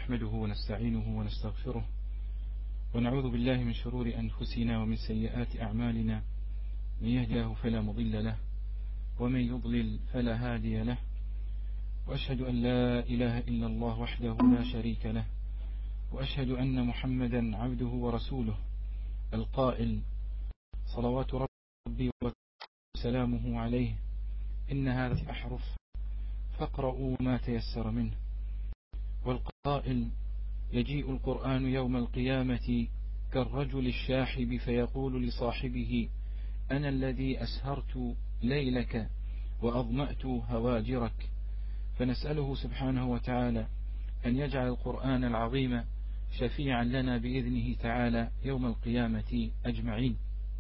نحمده ونستعينه ونستغفره ونعوذ بالله من شرور أنفسنا ومن سيئات أعمالنا، من يهده فلا مضل له ومن يضلل فلا هادي له، وأشهد أن لا إله إلا الله وحده لا شريك له، وأشهد أن محمدا عبده ورسوله القائل صلوات ربي وسلامه عليه: إن هذه أحرف فاقرؤوا ما تيسر منه. والقائل: يجيء القرآن يوم القيامة كالرجل الشاحب فيقول لصاحبه: أنا الذي أسهرت ليلك وأظمأت هواجرك. فنسأله سبحانه وتعالى أن يجعل القرآن العظيم شفيعا لنا بإذنه تعالى يوم القيامة أجمعين،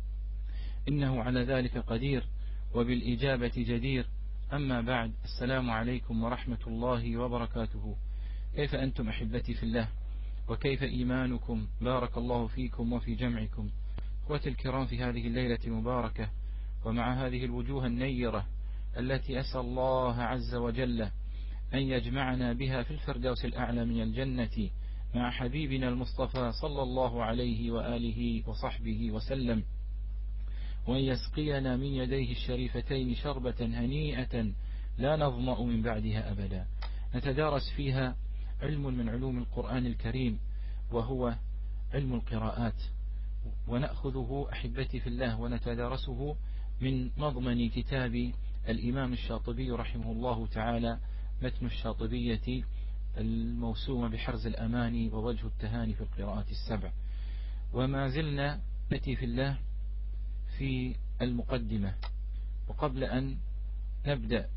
إنه على ذلك قدير وبالإجابة جدير. أما بعد، السلام عليكم ورحمة الله وبركاته. كيف أنتم أحبتي في الله؟ وكيف إيمانكم؟ بارك الله فيكم وفي جمعكم. أخوتي الكرام، في هذه الليلة المباركة ومع هذه الوجوه النيرة التي أسأل الله عز وجل أن يجمعنا بها في الفردوس الأعلى من الجنة مع حبيبنا المصطفى صلى الله عليه وآله وصحبه وسلم، وأن يسقينا من يديه الشريفتين شربة هنيئة لا نظمأ من بعدها أبدا، نتدارس فيها علم من علوم القرآن الكريم وهو علم القراءات، ونأخذه أحبتي في الله ونتدارسه من مضمن كتاب الإمام الشاطبي رحمه الله تعالى، متن الشاطبية الموسوم بحرز الأماني ووجه التهاني في القراءات السبع. وما زلنا أحبتي في الله في المقدمة، وقبل أن نبدأ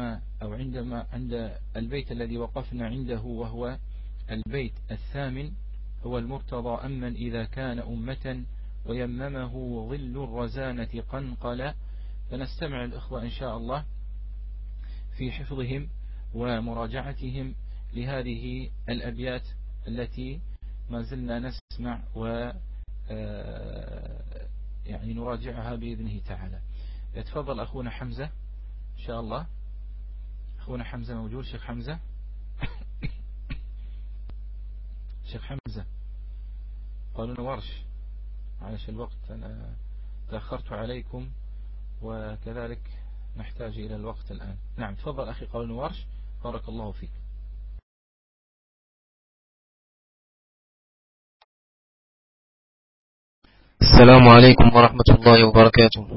عند البيت الذي وقفنا عنده، وهو البيت الثامن، هو المرتضى: أمن إذا كان أمة ويممه ظل الرزانة قنقلا. فنستمع الإخوة إن شاء الله في حفظهم ومراجعتهم لهذه الأبيات التي ما زلنا نسمع يعني نراجعها بإذنه تعالى. يتفضل أخونا حمزة إن شاء الله. أخونا حمزة موجود؟ شيخ حمزة شيخ حمزة، قالوا لنا ورش، معلش الوقت أنا تأخرت عليكم وكذلك نحتاج إلى الوقت الآن. نعم تفضل أخي، قالوا لنا ورش، بارك الله فيك. السلام عليكم ورحمة الله وبركاته.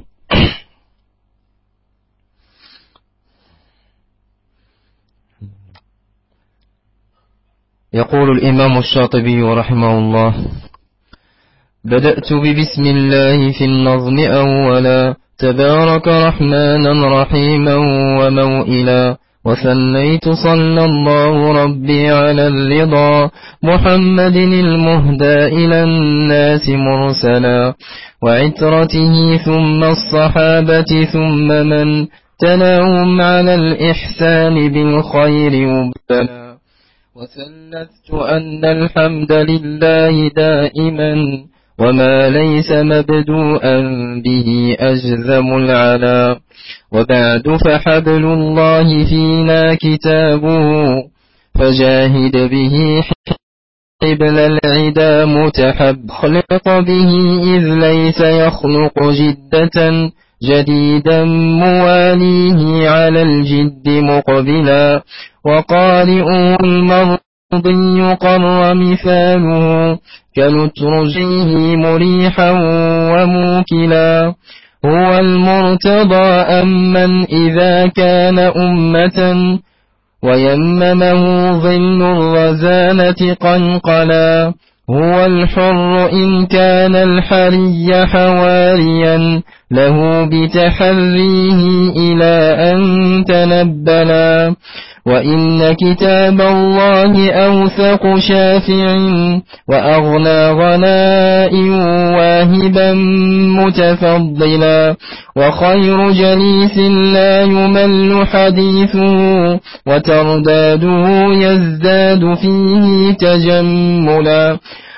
يقول الإمام الشاطبي رحمه الله: بدأت ببسم الله في النظم أولا، تبارك رحمانا رحيما وموئلا، وثنيت صلى الله ربي على الرضا، محمد المهدى إلى الناس مرسلا، وعترته ثم الصحابة ثم من تلاهم على الإحسان بالخير مبتلا. وثلثت أن الحمد لله دائما، وما ليس مبدوءا به أجزم العلا. وبعد فحبل الله فينا كتابه، فجاهد به حبل العدا متحب، خلق به إذ ليس يخلق جدة، جديدا مواليه على الجد مقبلا. وقارئ المرضي قر مثاله، كنترجيه مريحا وموكلا. هو المرتضى أمن إذا كان أمة، ويممه ظل الرزانة قنقلا. هو الحر إن كان الحري حواريا، له بتحريه إلى أن تنبلا. وإن كتاب الله أوثق شافع، وأغنى غناء واهبا متفضلا. وخير جليس لا يمل حديثه، وترداده يزداد فيه تجملا.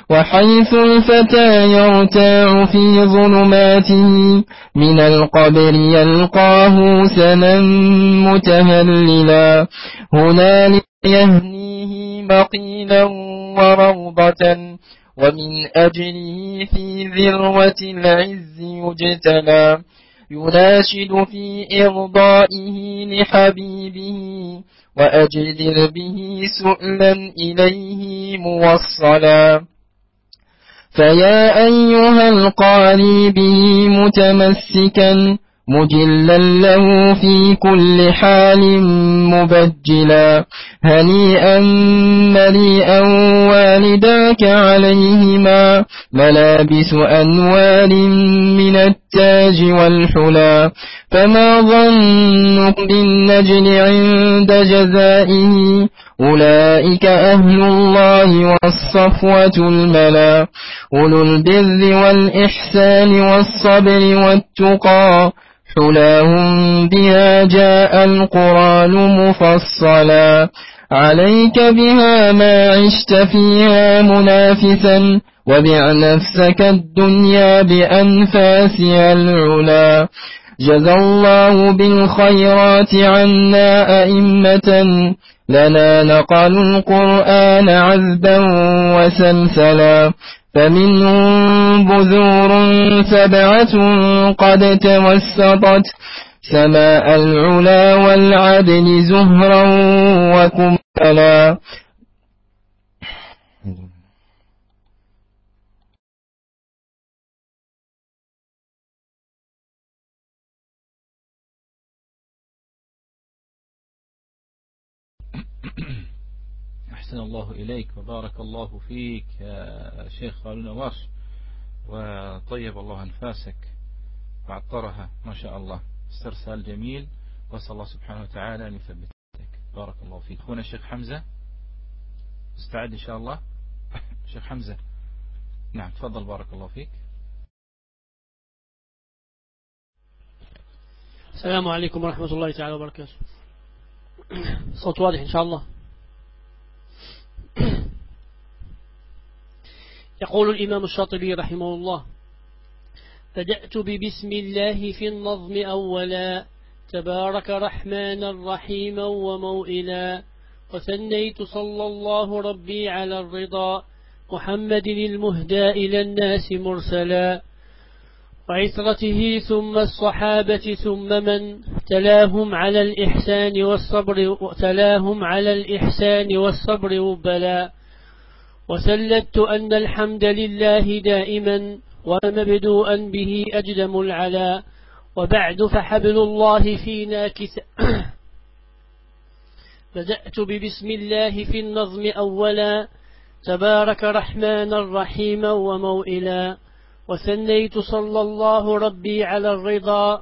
وحيث الفتى يرتاع في ظلماته من القبر يلقاه سنا متهللا هنالك يهنيه مقيلا وروضة ومن أجله في ذروة العز يجتلى يناشد في إرضائه لحبيبه وأجدر به سؤلا إليه موصلا فيا أيها القاري به متمسكا مجلا له في كل حال مبجلا هنيئا مريئا والداك عليهما ملابس أنوار من التاج والحلا فما ظنك بالنجل عند جزائه أولئك أهل الله والصفوة الملا أولو البر والإحسان والصبر والتقى حلاهم بها جاء القرآن مفصلا عليك بها ما عشت فيها منافسا وبع نفسك الدنيا بأنفاسها العلا جزى الله بالخيرات عنا أئمة لنا نقلوا القرآن عذبا وسلسلا فمنهم بذور سبعة قد توسطت سماء العلا والعدل زهرا وكملا أحسن الله إليك وبارك الله فيك يا شيخ هارون ورش، وطيب الله أنفاسك وعطرها ما شاء الله، استرسال جميل، وأسأل الله سبحانه وتعالى أن يثبتك. بارك الله فيك. أخونا الشيخ حمزة استعد إن شاء الله. شيخ حمزة نعم تفضل. بارك الله فيك. السلام عليكم ورحمة الله تعالى وبركاته. صوت واضح إن شاء الله. يقول الإمام الشاطبي رحمه الله: بدأت ببسم الله في النظم أولا، تبارك رحمانا رحيما وموئلا، وثنيت صلى الله ربي على الرضا، محمد المهدى إلى الناس مرسلا، وعثرته ثم الصحابة ثم من تلاهم على الإحسان والصبر وبلا، وسلدت أن الحمد لله دائما ومبدوءا به أجدم العلا، وبعد فحبل الله فينا بدأت ببسم الله في النظم أولا، تبارك رحمانا رحيما وموئلا، وثنيت صلى الله ربي على الرضا،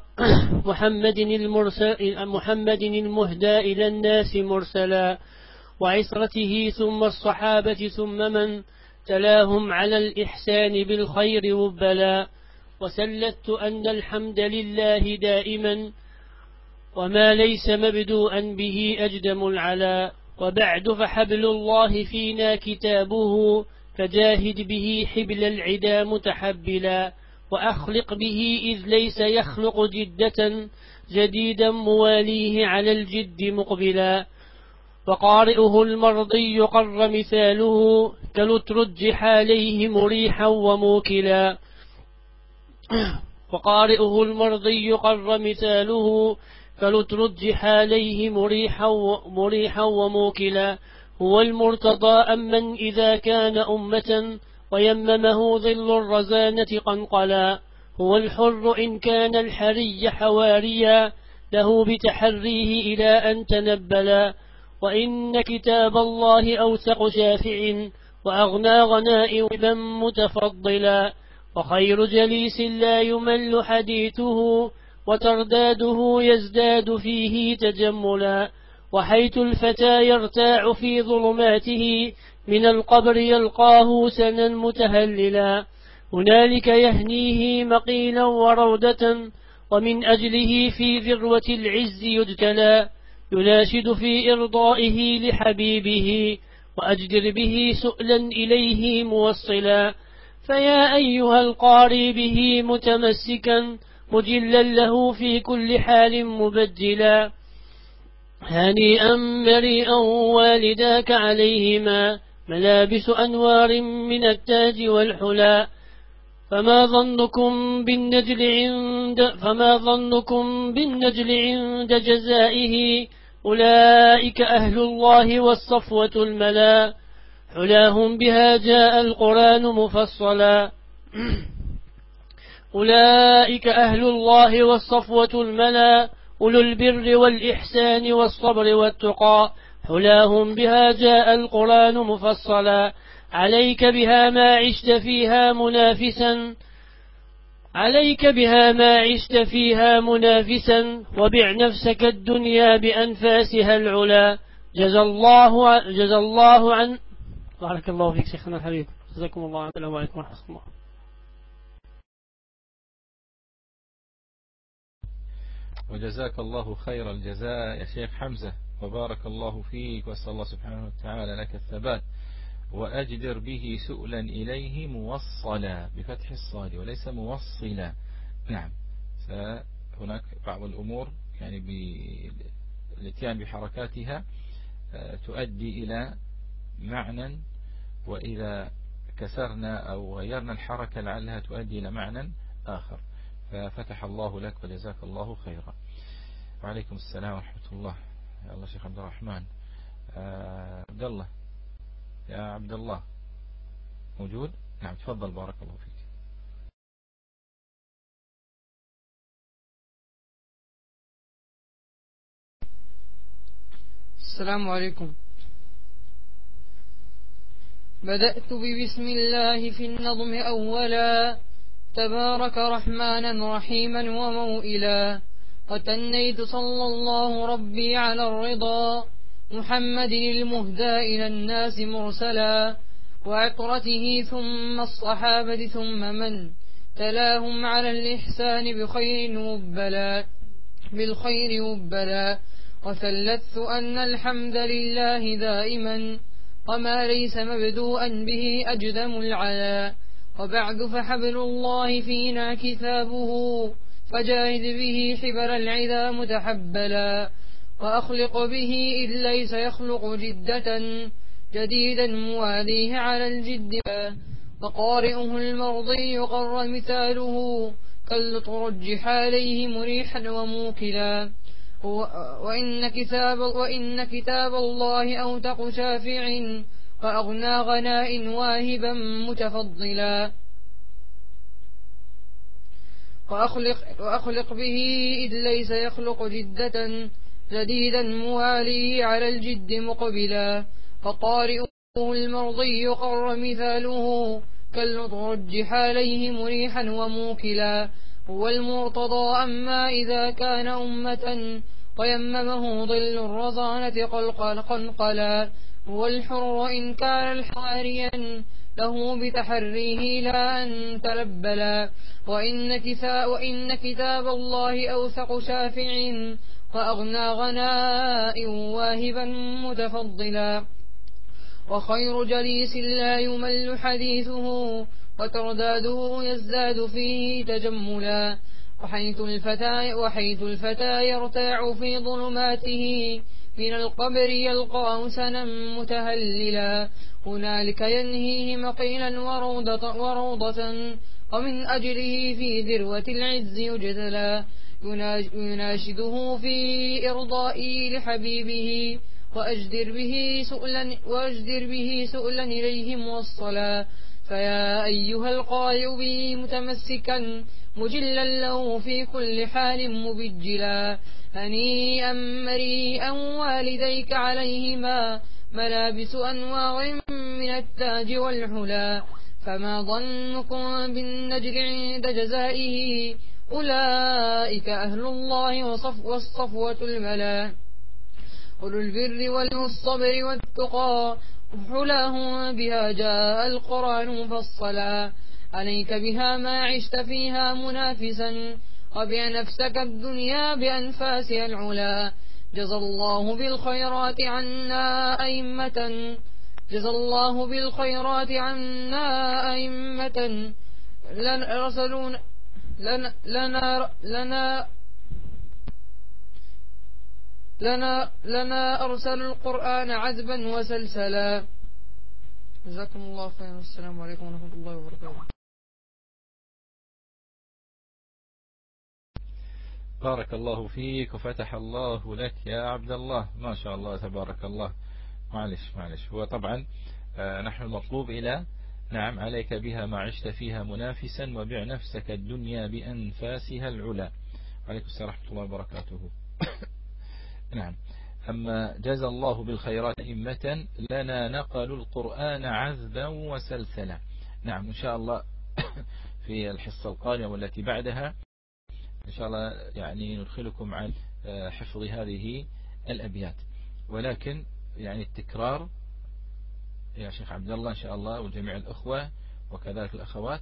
محمد المهدى إلى الناس مرسلا، وعسرته ثم الصحابة ثم من تلاهم على الإحسان بالخير وبلا، وسلدت أن الحمد لله دائما وما ليس مبدوءا به أجدم العلا، وبعد فحبل الله فينا كتابه، فجاهد به حبل العدا متحبلا، وأخلق به إذ ليس يخلق جدة جديدا مواليه على الجد مقبلا، وقارئه المرضي قر مثاله كالترجح عليه مريحا وموكلا، وقارئه المرضي قر مثاله كالترجح عليه مريحا وموكلا، هو المرتضى أمن إذا كان أمة ويممه ظل الرزانة قنقلا، هو الحر إن كان الحري حواريا له بتحريه إلى أن تنبلا، وإن كتاب الله أوثق شافع وأغنى غنائما متفضلا، وخير جليس لا يمل حديثه وترداده يزداد فيه تجملا، وحيث الفتى يرتاع في ظلماته من القبر يلقاه سنا متهللا، هنالك يهنيه مقيلا وروضة ومن أجله في ذروة العز يجتلى، يناشد في إرضائه لحبيبه وأجدر به سؤلا إليه موصلا فيا أيها القاري به متمسكا مجلا له في كل حال مبجلا هنيئا مريئا والداك عليهما ملابس أنوار من التاج والحلا فما ظنكم بالنجل عند جزائه أولئك أهل الله والصفوة الملا حلاهم بها جاء القرآن مفصلا أولئك أهل الله والصفوة الملا أولو البر والإحسان والصبر والتقى حلاهم بها جاء القرآن مفصلا عليك بها ما عشت فيها منافسا وبع نفسك الدنيا بأنفاسها العلا جزا الله عن بارك الله فيك شيخنا الحبيب جزاكم الله عن السلام عليكم ورحمة الله. وجزاك الله خير الجزاء يا شيخ حمزة وبارك الله فيك وأسأل الله سبحانه وتعالى لك الثبات وأجدر به سؤلا إليه موصلا بفتح الصاد وليس موصلا. نعم هناك بعض الأمور يعني بالاتيان بحركاتها تؤدي إلى معنى وإذا كسرنا أو غيرنا الحركة لعلها تؤدي إلى معنى آخر ففتح الله لك وجزاك الله خيرا. وعليكم السلام ورحمة الله. يا الله شيخ عبد الرحمن عبد الله يا عبد الله موجود؟ نعم تفضل بارك الله فيك. السلام عليكم. بدأت ببسم الله في النظم أولا تبارك رحمانا رحيما وموئلا وتنيت صلى الله ربي على الرضا محمد المهدى إلى الناس مرسلا وعطرته ثم الصحابة ثم من تلاهم على الإحسان بالخير وبلا وثلثت أن الحمد لله دائما وما ليس مبدوءا به أجدم العلا وبعد فحبل الله فينا كتابه فجاهد به حبر العذا متحبلا وأخلق به إذ ليس يخلق جدة جديدا مواليه على الجد وقارئه المرضي قر مثاله كالترجح عليه مريحا وموكلا وإن كتاب الله أوثق شافع وأغنى غناء واهبا متفضلا وأخلق به إذ ليس يخلق جدة جديدا مواليه على الجد مقبلا فقارئه المرضي قر مثاله كالمترجح عليه مريحا وموكلا هو المرتضى أما إذا كان أمة ويممه ظل الرضانة قنقلا هو الحر إن كان الحاريا له بتحريه لا أن تلبلا وإن كتاب الله أوثق شافع وأغنى غناء واهبا متفضلا وخير جليس لا يمل حديثه وترداده يزداد فيه تجملا وحيث الفتى يرتاع في ظلماته من القبر يلقاه سنا متهللا هنالك ينهيه مقيلا وروضة ومن أجله في ذروة العز يجدلا يناشده في إرضائي لحبيبه وأجدر به سؤلا إليه موصلا فيا أيها القارئ بي متمسكا مجلا له في كل حال مبجلا هنيئا مريئا والديك عليهما ملابس أنوار من التاج والحلا فما ظنكم بالنجر عند جزائه أولئك أهل الله والصفوة الملا أولو البر والصبر والتقى حلاهم بها جاء القرآن مفصلا عليك بها ما عشت فيها منافسا وبع نفسك الدنيا بأنفاسها العلا جزى الله بالخيرات عنا أئمة جزى الله بالخيرات عنا أئمة لنا أرسل القرآن عذبا وسلسلا. جزاكم الله خيرا، والسلام عليكم ورحمة الله وبركاته. بارك الله فيك وفتح الله لك يا عبد الله، ما شاء الله تبارك الله. معلش هو طبعا نحن المطلوب إلى نعم عليك بها ما عشت فيها منافسا وبع نفسك الدنيا بأنفاسها العلا. وعليكم السلام ورحمة الله وبركاته. نعم. أما جزى الله بالخيرات أئمة لنا نقلوا القرآن عذبا وسلسلا. نعم إن شاء الله في الحصة القادمة والتي بعدها إن شاء الله يعني ندخلكم عن حفظ هذه الأبيات، ولكن يعني التكرار يا شيخ عبد الله إن شاء الله وجميع الأخوة وكذلك الأخوات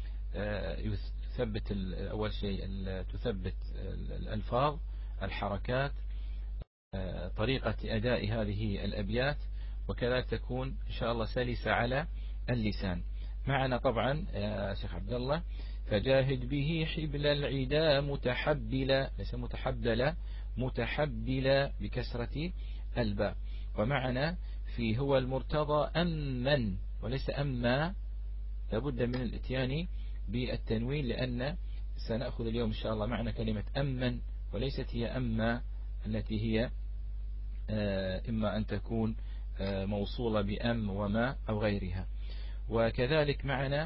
يثبت أول شيء تثبت الألفاظ، الحركات، طريقة أداء هذه الأبيات، وكذلك تكون إن شاء الله سلسة على اللسان. معنا طبعا يا شيخ عبد الله فجاهد به حبل العدا متحبلا، ليس متحبلا، متحبلا بكسرة الباء. ومعنا في هو المرتضى أمن وليس أما، لابد من الاتيان بالتنوين، لأن سنأخذ اليوم إن شاء الله معنا كلمة أمن وليست هي أما التي هي إما أن تكون موصولة بأم وما أو غيرها. وكذلك معنا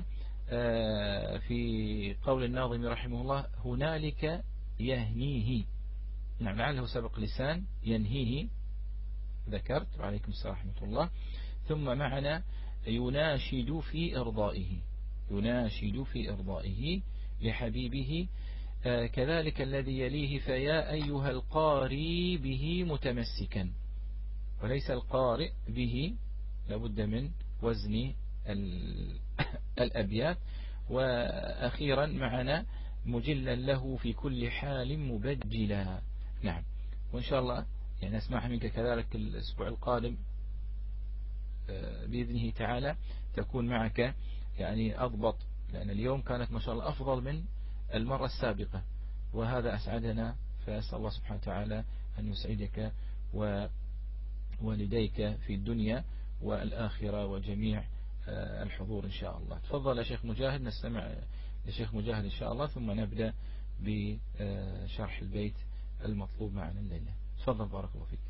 في قول الناظم رحمه الله هنالك يهنيه، نعم لعله سبق لسان ينهيه ذكرت، وعليكم السلام ورحمة الله. ثم معنا يناشد في إرضائه، يناشد في إرضائه لحبيبه. كذلك الذي يليه فيا أيها القاري به متمسكا، وليس القارئ به، لابد من وزن الأبيات. وأخيرا معنا مجلا له في كل حال مبجلا. نعم. وإن شاء الله يعني أسمع منك كذلك الأسبوع القادم بإذنه تعالى تكون معك يعني أضبط، لأن اليوم كانت ما شاء الله أفضل من المرة السابقة، وهذا أسعدنا. فأسأل الله سبحانه وتعالى أن يسعدك ووالديك في الدنيا والآخرة وجميع الحضور إن شاء الله. تفضل يا شيخ مجاهد، نستمع لشيخ مجاهد إن شاء الله، ثم نبدأ بشرح البيت المطلوب معنا الليلة. تفضل بارك الله فيك.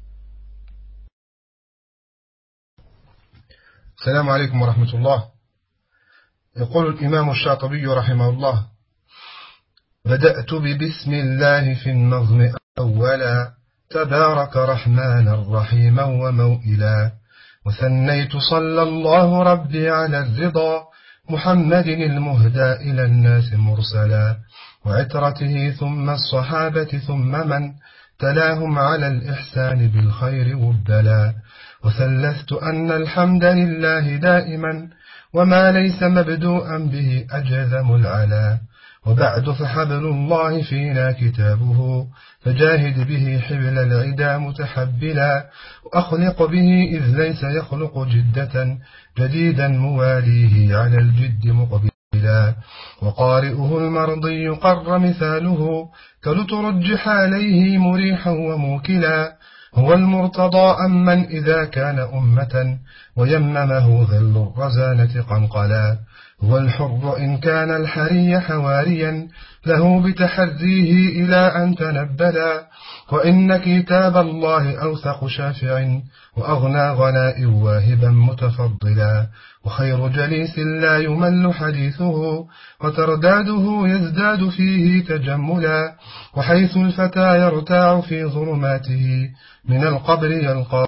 السلام عليكم ورحمة الله. يقول الإمام الشاطبي رحمه الله: بدأت ببسم الله في النظم أولا، تبارك رحمانا رحيما وموئلا، وثنيت صلى الله ربي على الرضا، محمد المهدى إلى الناس مرسلا، وعترته ثم الصحابة ثم من تلاهم على الإحسان بالخير وبلا، وثلثت أن الحمد لله دائما، وما ليس مبدوءا به أجذم العلا، وبعد فحبل الله فينا كتابه، فجاهد به حبل العدا متحبلا، وأخلق به إذ ليس يخلق جدة، جديدا مواليه على الجد مقبلا، وقارئه المرضي قر مثاله، كلترجح عليه مريحا وموكلا، هو المرتضى أمن إذا كان أمة، ويممه ظل الرزانة قنقلا، هو الحر إن كان الحري حواريا، له بتحريه إلى أن تنبلا، وإن كتاب الله أوثق شافع، وأغنى غناء واهبا متفضلا، وخير جليس لا يمل حديثه، وترداده يزداد فيه تجملا، وحيث الفتى يرتاع في ظلماته، من القبر يلقاه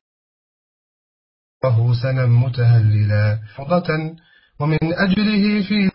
سنا متهللا، ومن أجله في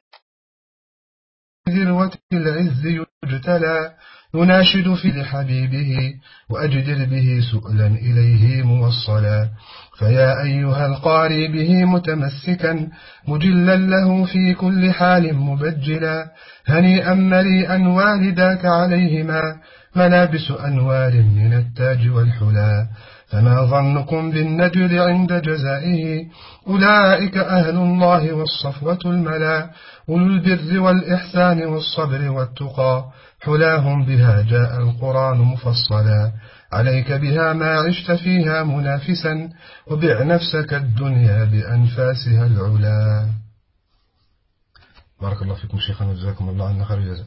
ذروة العز يجتلى، يناشد في لحبيبه، وأجدر به سؤلا إليه موصلا، فيا أيها القاري به متمسكا، مجلا له في كل حال مبجلا، هنيئا مريئا والداك عليهما، ملابس أنوار من التاج والحلا، فما ظنكم بالنجل عند جزائه أولئك أهل الله والصفوة الملا أولو البر والإحسان والصبر والتقى حلاهم بها جاء القرآن مفصلا عليك بها ما عشت فيها منافسا وبع نفسك الدنيا بأنفاسها العلا. بارك الله فيكم شيخنا وجزاكم الله عنا خير الجزاء.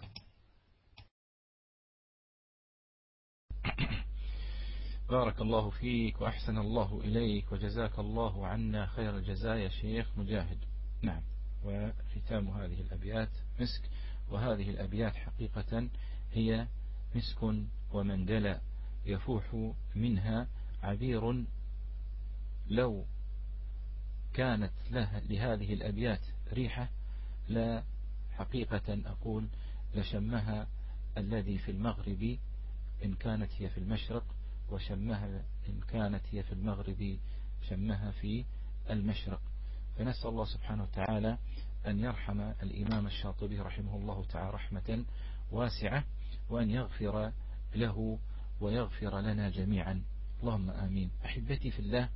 بارك الله فيك وأحسن الله إليك وجزاك الله عنا خير الجزاء يا شيخ مجاهد. نعم، وختام هذه الأبيات مسك، وهذه الأبيات حقيقة هي مسك ومندلة يفوح منها عبير. لو كانت لهذه الأبيات ريحة لا حقيقة أقول لشمها الذي في المغرب إن كانت هي في المشرق، وشمها إن كانت هي في المغرب شمها في المشرق. فنسأل الله سبحانه وتعالى أن يرحم الإمام الشاطبي رحمه الله تعالى رحمة واسعة، وأن يغفر له ويغفر لنا جميعا، اللهم آمين. أحبتي في الله،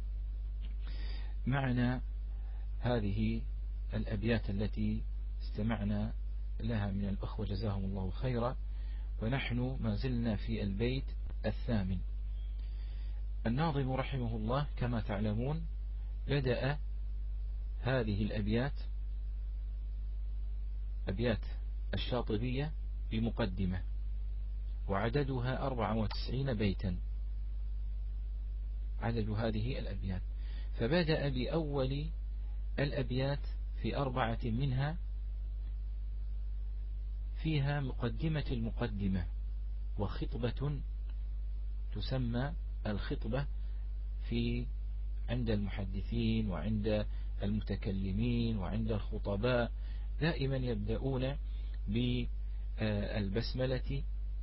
معنا هذه الأبيات التي استمعنا لها من الأخوة جزاهم الله خيرا، ونحن ما زلنا في البيت الثامن. الناظم رحمه الله كما تعلمون بدأ هذه الأبيات أبيات الشاطبية بمقدمة، وعددها 94 بيتا عدد هذه الأبيات. فبدأ بأول الأبيات في 4 منها فيها مقدمة المقدمة، وخطبة تسمى الخطبة عند المحدثين وعند المتكلمين وعند الخطباء، دائما يبدأون بالبسملة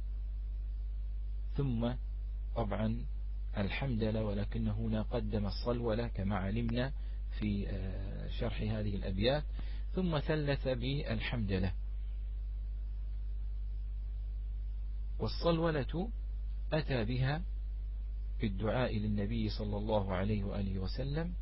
ثم طبعا الحمدلة، ولكن هنا قدم الصلولة كما علمنا في شرح هذه الأبيات، ثم ثلث بالحمدلة. والصلولة أتى بها في الدعاء للنبي صلى الله عليه وآله وسلم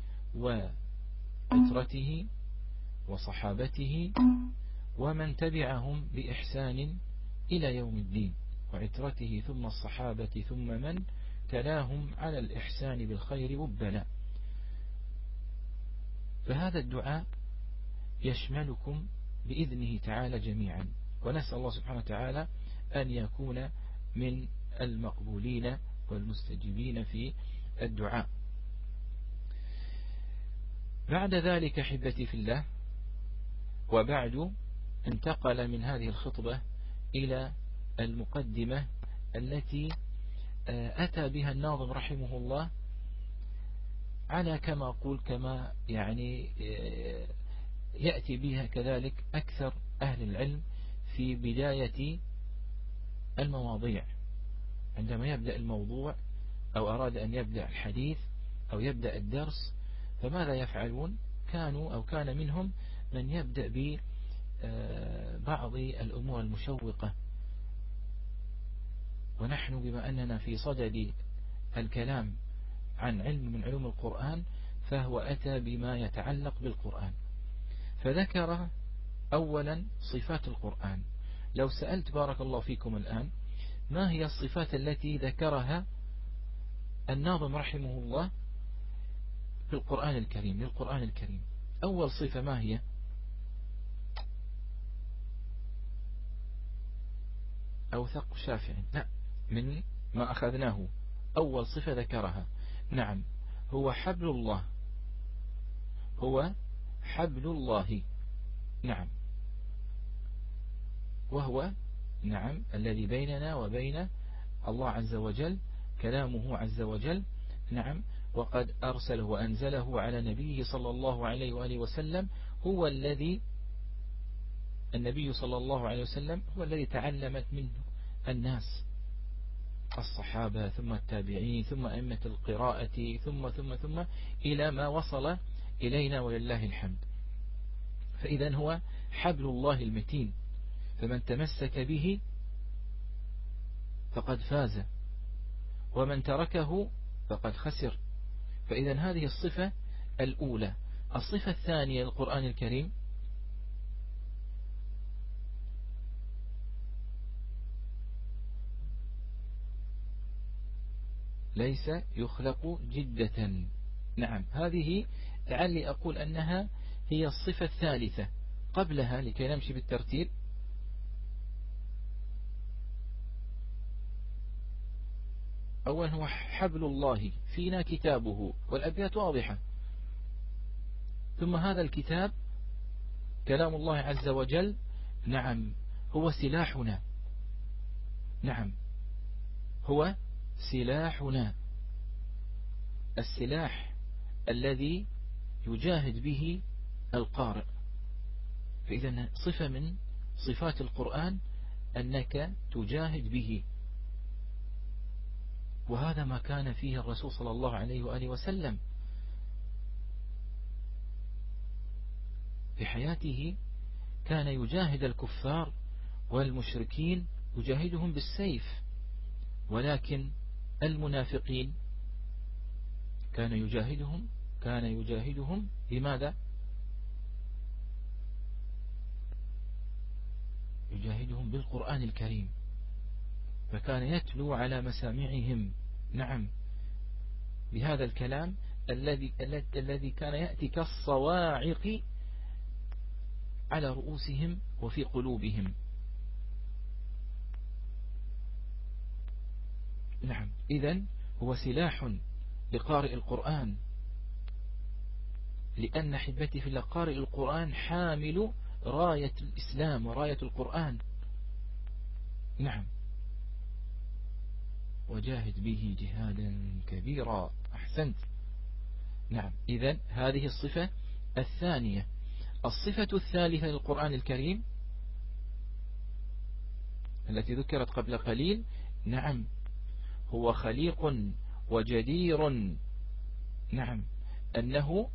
وعترته وصحابته ومن تبعهم بإحسان إلى يوم الدين، وعترته ثم الصحابة ثم من تلاهم على الإحسان بالخير والبلاء. فهذا الدعاء يشملكم بإذنه تعالى جميعا، ونسأل الله سبحانه وتعالى أن يكون من المقبولين والمستجيبين في الدعاء. بعد ذلك أحبتي في الله، وبعد انتقل من هذه الخطبة إلى المقدمة التي أتى بها الناظم رحمه الله على كما أقول كما يعني يأتي بها كذلك أكثر أهل العلم في بداية المواضيع. عندما يبدأ الموضوع أو أراد أن يبدأ الحديث أو يبدأ الدرس، فماذا يفعلون؟ كان منهم من يبدأ ببعض الأمور المشوقة، ونحن بما أننا في صدد الكلام عن علم من علوم القرآن، فهو أتى بما يتعلق بالقرآن. فذكر أولا صفات القرآن. لو سألت بارك الله فيكم الآن ما هي الصفات التي ذكرها الناظم رحمه الله في القرآن الكريم للقرآن الكريم، أول صفة ما هي؟ أوثق شافع؟ لا، من ما أخذناه أول صفة ذكرها، نعم، هو حبل الله، هو حبل الله، نعم، وهو نعم الذي بيننا وبين الله عز وجل كلامه عز وجل، نعم، وقد أرسله وأنزله على نبيه صلى الله عليه وآله وسلم، هو الذي النبي صلى الله عليه وسلم هو الذي تعلمت منه الناس، الصحابة ثم التابعين ثم أئمة القراءة ثم إلى ما وصل إلينا ولله الحمد. فإذا هو حبل الله المتين، فمن تمسك به فقد فاز، ومن تركه فقد خسر. فإذا هذه الصفة الأولى. الصفة الثانية للقرآن الكريم ليس يخلق جدة. نعم، هذه لعلي أقول أنها هي الصفة الثالثة قبلها لكي نمشي بالترتيب. أولا هو حبل الله فينا كتابه، والأبيات واضحة. ثم هذا الكتاب كلام الله عز وجل، نعم، هو سلاحنا. نعم، هو سلاحنا، السلاح الذي يجاهد به القارئ. فإذا صفة من صفات القرآن أنك تجاهد به، وهذا ما كان فيه الرسول صلى الله عليه وآله وسلم في حياته. كان يجاهد الكفار والمشركين، يجاهدهم بالسيف، ولكن المنافقين كان يجاهدهم بماذا؟ يجاهدهم بالقرآن الكريم. فكان يتلو على مسامعهم، نعم، بهذا الكلام الذي كان يأتي كالصواعق على رؤوسهم وفي قلوبهم. نعم، إذن هو سلاح لقارئ القرآن، لأن حبتي في الله قارئ القرآن حامل راية الإسلام وراية القرآن. نعم، وجاهد به جهادا كبيرا. أحسنت. نعم، إذن هذه الصفة الثانية. الصفة الثالثة للقرآن الكريم التي ذكرت قبل قليل، نعم، هو خليق وجدير. نعم، أنه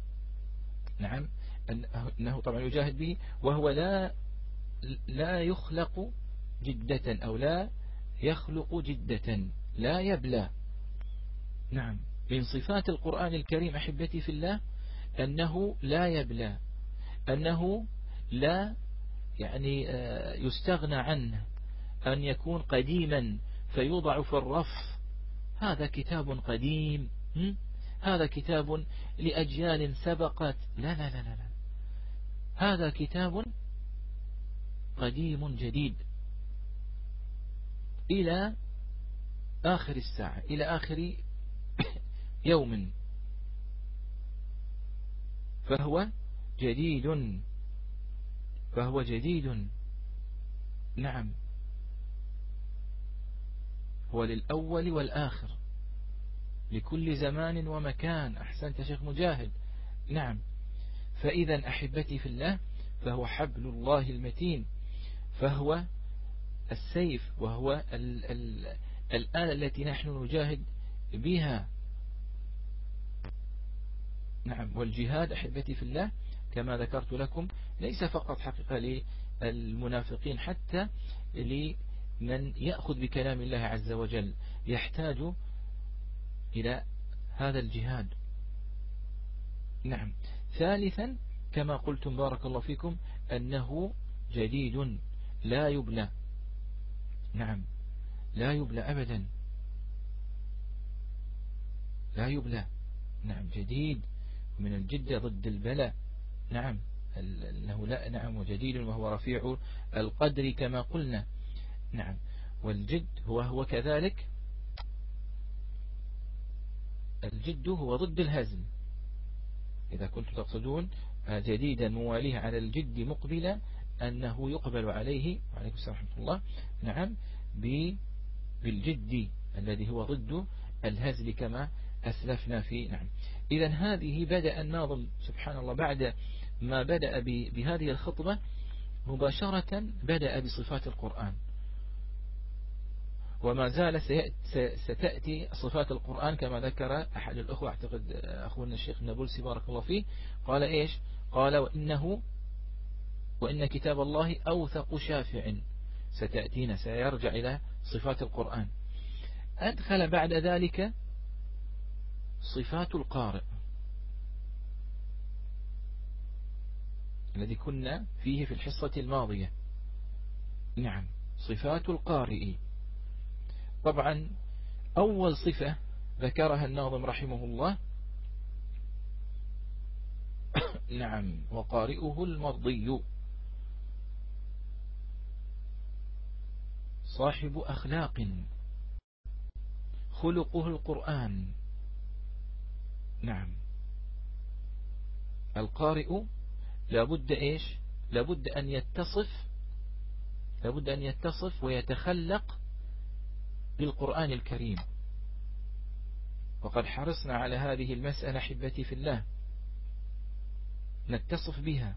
طبعا يجاهد به، وهو لا يخلق جدة، أو لا يخلق جدة، لا يبلى. نعم، من صفات القرآن الكريم أحبتي في الله أنه لا يبلى، أنه لا يستغنى عنه، أن يكون قديما فيوضع في الرف. هذا كتاب قديم، هذا كتاب لأجيال سبقت. لا لا لا لا لا، هذا كتاب قديم جديد إلى آخر الساعة، إلى آخر يوم، فهو جديد. نعم، هو للأول والآخر، لكل زمان ومكان. أحسنت شيخ مجاهد. نعم، فإذا أحبتي في الله فهو حبل الله المتين، فهو السيف، وهو الآلة التي نحن نجاهد بها. نعم، والجهاد أحبتي في الله كما ذكرت لكم ليس فقط حقيقة للمنافقين، حتى لمن يأخذ بكلام الله عز وجل يحتاج إلى هذا الجهاد. نعم، ثالثا كما قلتم بارك الله فيكم أنه جديد لا يبلى. نعم، لا يبلى أبدا، لا يبلى. نعم، جديد، من الجد ضد البلاء. نعم، أنه لا، نعم، وجديد وهو رفيع القدر كما قلنا. نعم، والجد هو كذلك، الجد هو ضد الهزل. إذا كنتم تقصدون جديدا مواليه على الجد مقبلا، أنه يقبل عليه، وعليكم السلام ورحمة الله، نعم، بالجد الذي هو ضد الهزل كما أسلفنا فيه. نعم، إذا هذه بدأ الناظم سبحان الله بعد ما بدأ بهذه الخطبة مباشرة بدأ بصفات القرآن، وما زال ستأتي صفات القرآن كما ذكر أحد الأخوة، أعتقد أخونا الشيخ النابلسي بارك الله فيه، قال إيش؟ قال وإن كتاب الله أوثق شافع. ستأتينا، سيرجع إلى صفات القرآن. أدخل بعد ذلك صفات القارئ الذي كنا فيه في الحصة الماضية. نعم، صفات القارئ. طبعا أول صفة ذكرها الناظم رحمه الله نعم، وقارئه المرضي صاحب أخلاق خلقه القرآن. نعم، القارئ لابد إيش؟ لابد أن يتصف ويتخلق بالقرآن الكريم. وقد حرصنا على هذه المسألة حبتي في الله، نتصف بها.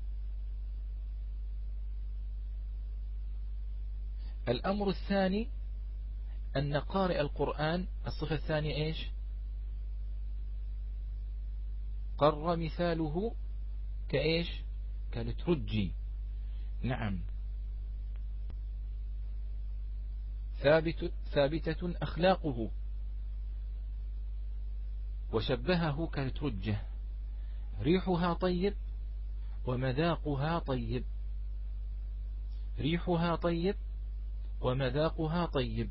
الأمر الثاني أن قارئ القرآن، الصفة الثانية إيش؟ قر مثاله كإيش؟ كالترجي. نعم، ثابتة أخلاقه، وشبهه كالترجة، ريحها طيب ومذاقها طيب، ريحها طيب ومذاقها طيب.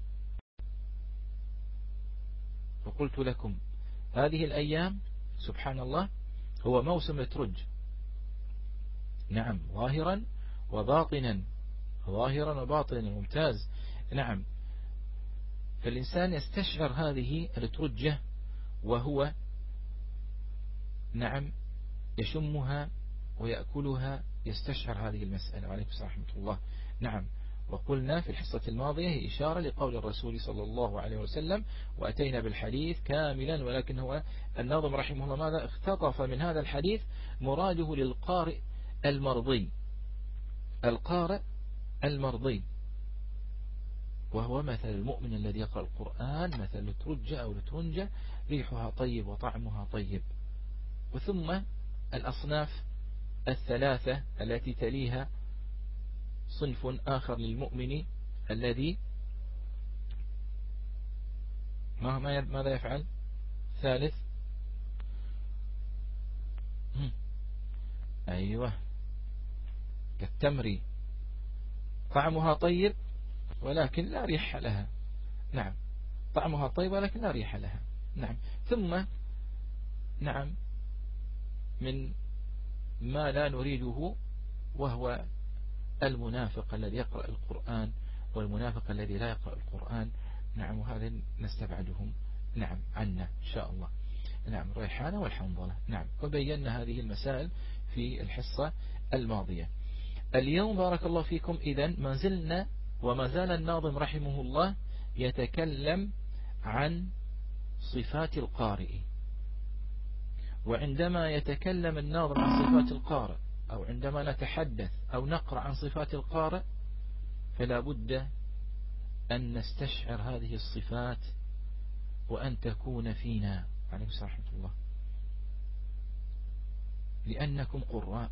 وقلت لكم هذه الأيام سبحان الله هو موسم الترج. نعم، ظاهرا وباطنا، ظاهرا وباطنا، ممتاز. نعم، فالإنسان يستشعر هذه الترجة وهو نعم يشمها ويأكلها، يستشعر هذه المسألة. وعليكم السلام ورحمة الله. نعم، وقلنا في الحصة الماضية هي إشارة لقول الرسول صلى الله عليه وسلم، وأتينا بالحديث كاملا، ولكن هو الناظم رحمه الله ماذا اختطف من هذا الحديث؟ مراده للقارئ المرضي، القارئ المرضي، وهو مثل المؤمن الذي يقرأ القرآن مثل الترجة أو الترنجة، ريحها طيب وطعمها طيب. وثم الأصناف الثلاثة التي تليها صنف آخر للمؤمن الذي ماذا يفعل؟ ثالث، أيوة، كالتمر طعمها طيب ولكن لا ريح لها. نعم، طعمها طيب ولكن لا ريح لها. نعم، ثم نعم من ما لا نريده وهو المنافق الذي يقرأ القرآن والمنافق الذي لا يقرأ القرآن. نعم، وهذا نستبعدهم نعم عنا إن شاء الله. نعم، الريحانة والحنظلة. نعم، وبينا هذه المسائل في الحصة الماضية. اليوم بارك الله فيكم إذن ما زلنا وما زال الناظم رحمه الله يتكلم عن صفات القارئ. وعندما يتكلم الناظم عن صفات القارئ، أو عندما نتحدث أو نقرأ عن صفات القارئ، فلا بد أن نستشعر هذه الصفات وأن تكون فينا. عليكم السلام ورحمة الله. لأنكم قراء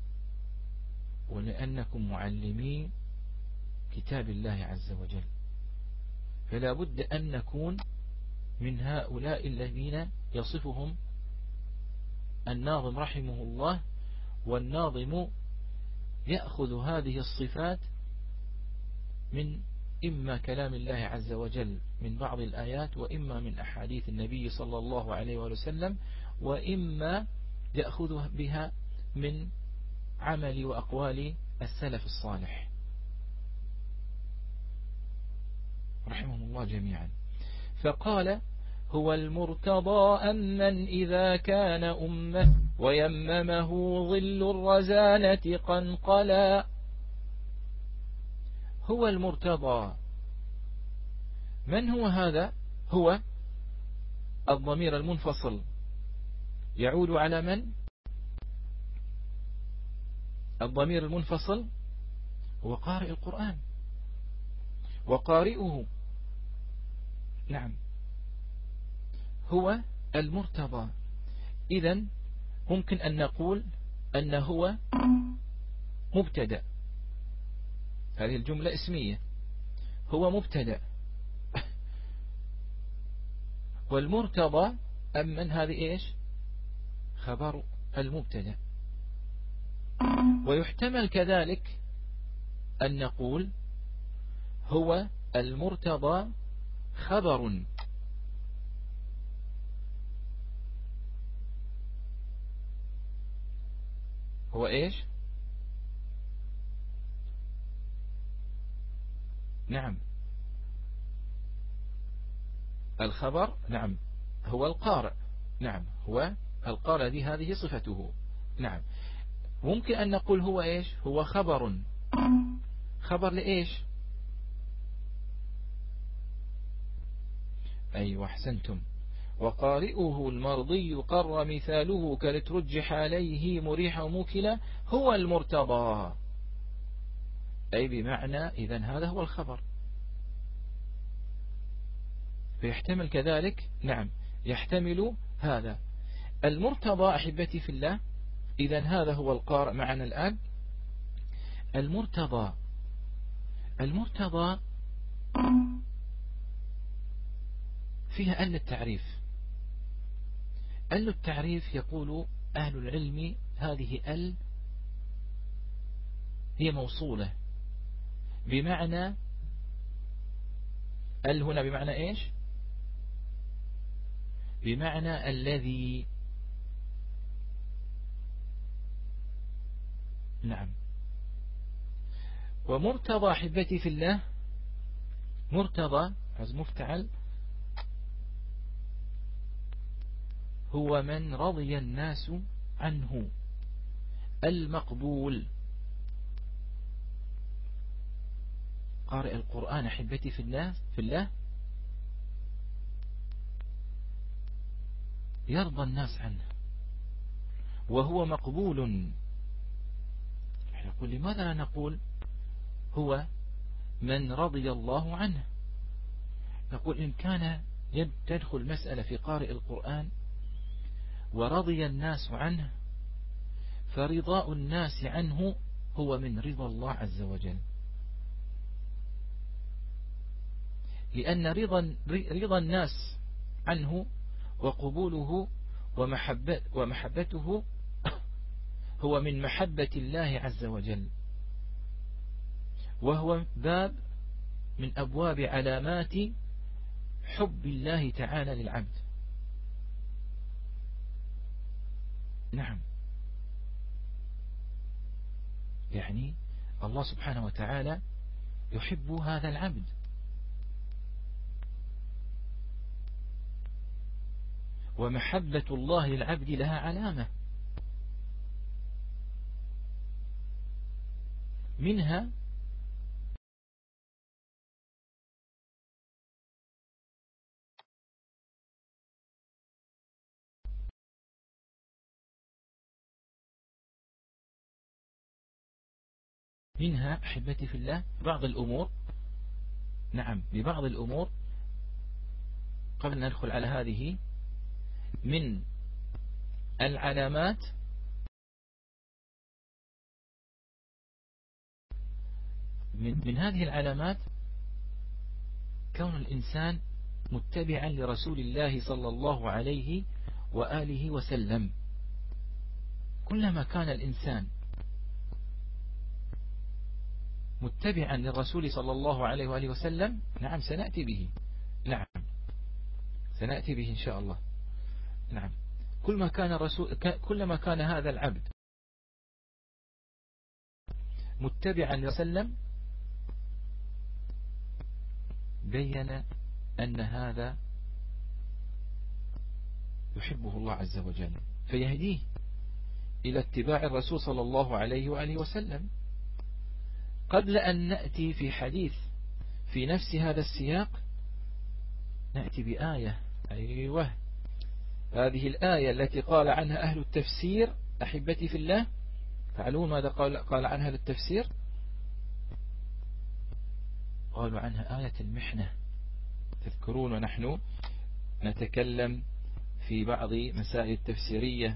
ولأنكم معلمين كتاب الله عز وجل، فلا بد أن نكون من هؤلاء الذين يصفهم الناظم رحمه الله. والناظم يأخذ هذه الصفات من إما كلام الله عز وجل من بعض الآيات، وإما من أحاديث النبي صلى الله عليه وسلم، وإما يأخذ بها من عمل وأقوال السلف الصالح رحمهم الله جميعا. فقال: هو المرتضى أمن إذا كان أمة ويممه ظل الرزانة قنقلا. هو المرتضى. من هو هذا؟ هو الضمير المنفصل يعود على من؟ الضمير المنفصل هو قارئ القرآن وقارئه. نعم، هو المرتضى. إذن ممكن أن نقول أن هو مبتدأ، هذه الجملة اسمية، هو مبتدأ. والمرتضى أمن هذه إيش خبر المبتدا. ويحتمل كذلك أن نقول هو المرتضى خبر، هو إيش نعم الخبر، نعم هو القارئ، نعم هو القارئ، هذه صفته. نعم ممكن أن نقول هو إيش هو خبر، خبر لإيش أيوة أحسنتم. وقارئه المرضي قر مثاله كلترجح عليه مريح موكلا هو المرتضى، أي بمعنى إذن هذا هو الخبر. فيحتمل كذلك نعم يحتمل هذا المرتضى. أحبتي في الله إذن هذا هو القارئ معنا الآن. المرتضى، المرتضى فيها أل التعريف. أل التعريف يقول أهل العلم هذه أل هي موصولة بمعنى أل هنا بمعنى إيش بمعنى الذي. نعم ومرتضى أحبتي في الله مرتضى عز مفتعل هو من رضي الناس عنه المقبول. قارئ القرآن أحبتي في الله يرضى الناس عنه وهو مقبول. نقول لماذا لا نقول هو من رضي الله عنه؟ نقول إن كان تدخل مسألة في قارئ القرآن ورضي الناس عنه فرضاء الناس عنه هو من رضا الله عز وجل، لأن رضا الناس عنه وقبوله ومحبته هو من محبة الله عز وجل، وهو باب من أبواب علامات حب الله تعالى للعبد. نعم يعني الله سبحانه وتعالى يحب هذا العبد، ومحبة الله للعبد لها علامة منها أحبتي في الله بعض الأمور. نعم ببعض الأمور قبل أن ندخل على هذه من العلامات من هذه العلامات كون الإنسان متبعا لرسول الله صلى الله عليه وآله وسلم. كلما كان الإنسان متبعا للرسول صلى الله عليه وآله وسلم نعم سنأتي به، نعم سنأتي به إن شاء الله. نعم كلما كان هذا العبد متبعا للرسول بين أن هذا يحبه الله عز وجل فيهديه إلى اتباع الرسول صلى الله عليه وآله وسلم. قبل أن نأتي في حديث في نفس هذا السياق نأتي بآية، أيوة هذه الآية التي قال عنها أهل التفسير أحبتي في الله. تعلمون ماذا قال عنها أهل التفسير؟ قالوا عنها آية المحنة. تذكرون ونحن نتكلم في بعض مسائل التفسيرية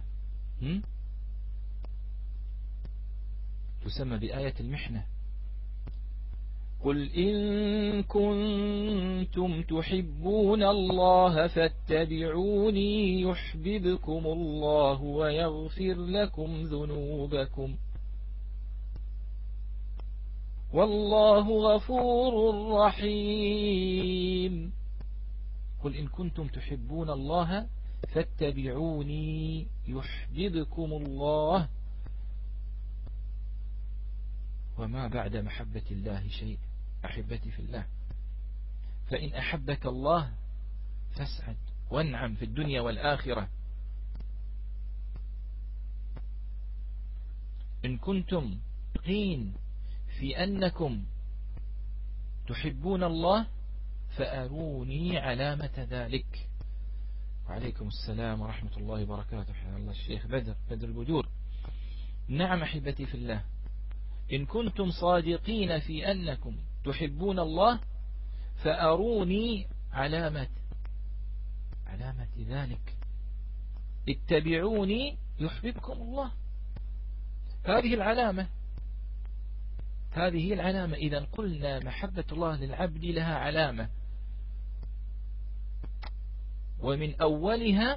تسمى بآية المحنة. قل إن كنتم تحبون الله فاتبعوني يحببكم الله ويغفر لكم ذنوبكم والله غفور رحيم. قل إن كنتم تحبون الله فاتبعوني يحببكم الله. وما بعد محبة الله شيء أحبتي في الله. فإن أحبك الله فاسعد وانعم في الدنيا والآخرة. إن كنتم قين في أنكم تحبون الله فأروني علامة ذلك. وعليكم السلام ورحمة الله وبركاته. حيا الله الشيخ بدر البدور. نعم أحبتي في الله، إن كنتم صادقين في أنكم تحبون الله فأروني علامة ذلك. اتبعوني يحببكم الله. هذه العلامة. إذا قلنا محبة الله للعبد لها علامة، ومن أولها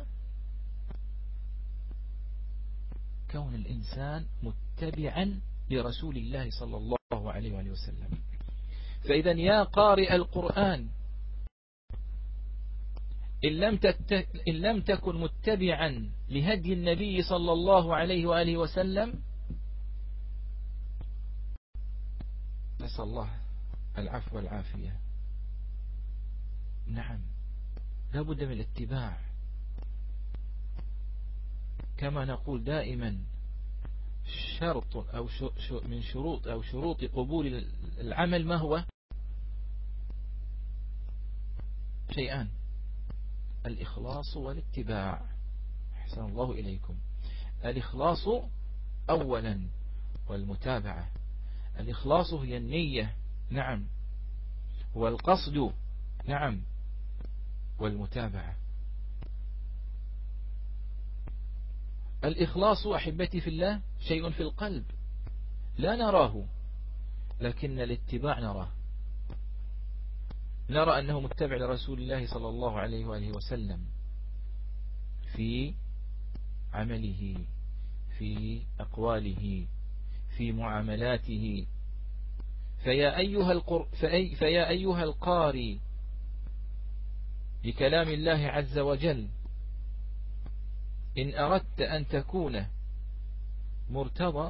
كون الإنسان متبعا لرسول الله صلى الله عليه وآله وسلم. فإذا يا قارئ القرآن، إن لم تكن متبعا لهدي النبي صلى الله عليه وآله وسلم، نسأل الله العفو والعافية. نعم، لا بد من الاتباع. كما نقول دائما شرط أو من شروط قبول العمل ما هو؟ شيئان: الإخلاص والاتباع. أحسن الله إليكم. الإخلاص أولا والمتابعة. الإخلاص هي النية، نعم، والقصد، نعم، والمتابعة. الإخلاص أحبتي في الله شيء في القلب لا نراه، لكن الاتباع نراه. نرى أنه متبع لرسول الله صلى الله عليه وآله وسلم في عمله، في أقواله، في معاملاته. فيا أيها القاري لكلام الله عز وجل، إن أردت أن تكون مرتضى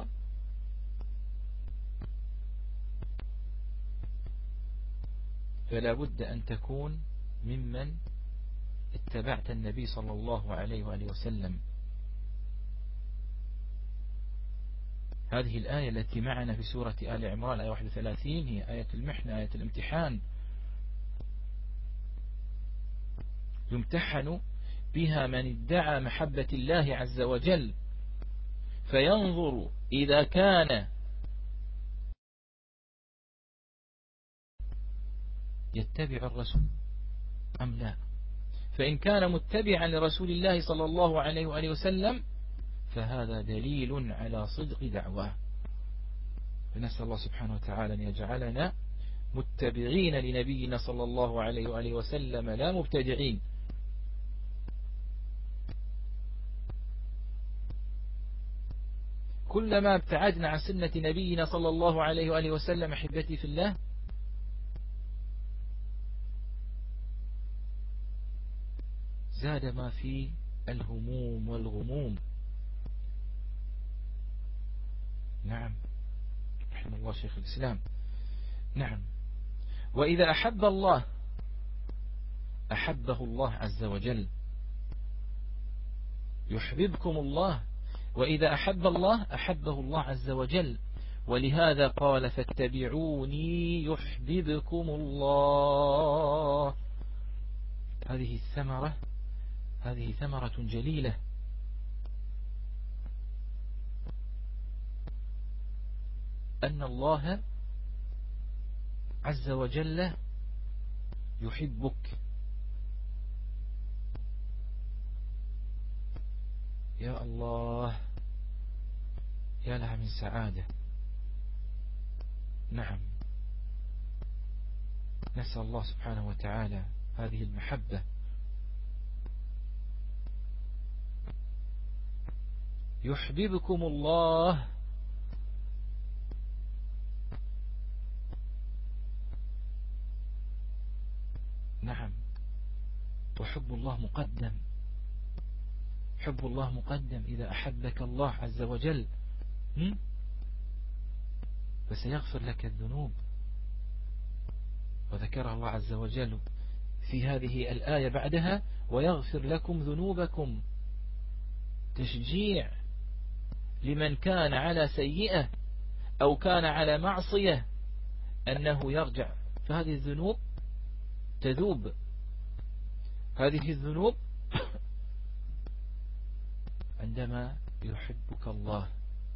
فلا بد أن تكون ممن اتبعت النبي صلى الله عليه وآله وسلم. هذه الآية التي معنا في سورة آل عمران آية 31 هي آية المحنة، آية الامتحان. يمتحن بها من ادعى محبة الله عز وجل، فينظر إذا كان يتبع الرسول أم لا. فإن كان متبعا لرسول الله صلى الله عليه وآله وسلم فهذا دليل على صدق دعواه. فنسأل الله سبحانه وتعالى أن يجعلنا متبعين لنبينا صلى الله عليه وآله وسلم لا مبتدعين. كلما ابتعدنا عن سنة نبينا صلى الله عليه وآله وسلم أحبتي في الله زاد ما في الهموم والغموم. نعم، رحمه الله شيخ الإسلام. نعم، وإذا أحب الله أحبه الله عز وجل. يحببكم الله، وإذا أحب الله أحبه الله عز وجل. ولهذا قال فاتبعوني يحببكم الله. هذه ثمرة جليلة. أن الله عز وجل يحبك. يا الله، يا لها من سعادة. نعم، نسأل الله سبحانه وتعالى هذه المحبة. يحببكم الله. نعم، وحب الله مقدم. حب الله مقدم. إذا أحبك الله عز وجل فسيغفر لك الذنوب. وذكرها الله عز وجل في هذه الآية بعدها: ويغفر لكم ذنوبكم. تشجيع لمن كان على سيئة أو كان على معصية أنه يرجع، فهذه الذنوب تذوب. هذه الذنوب عندما يحبك الله.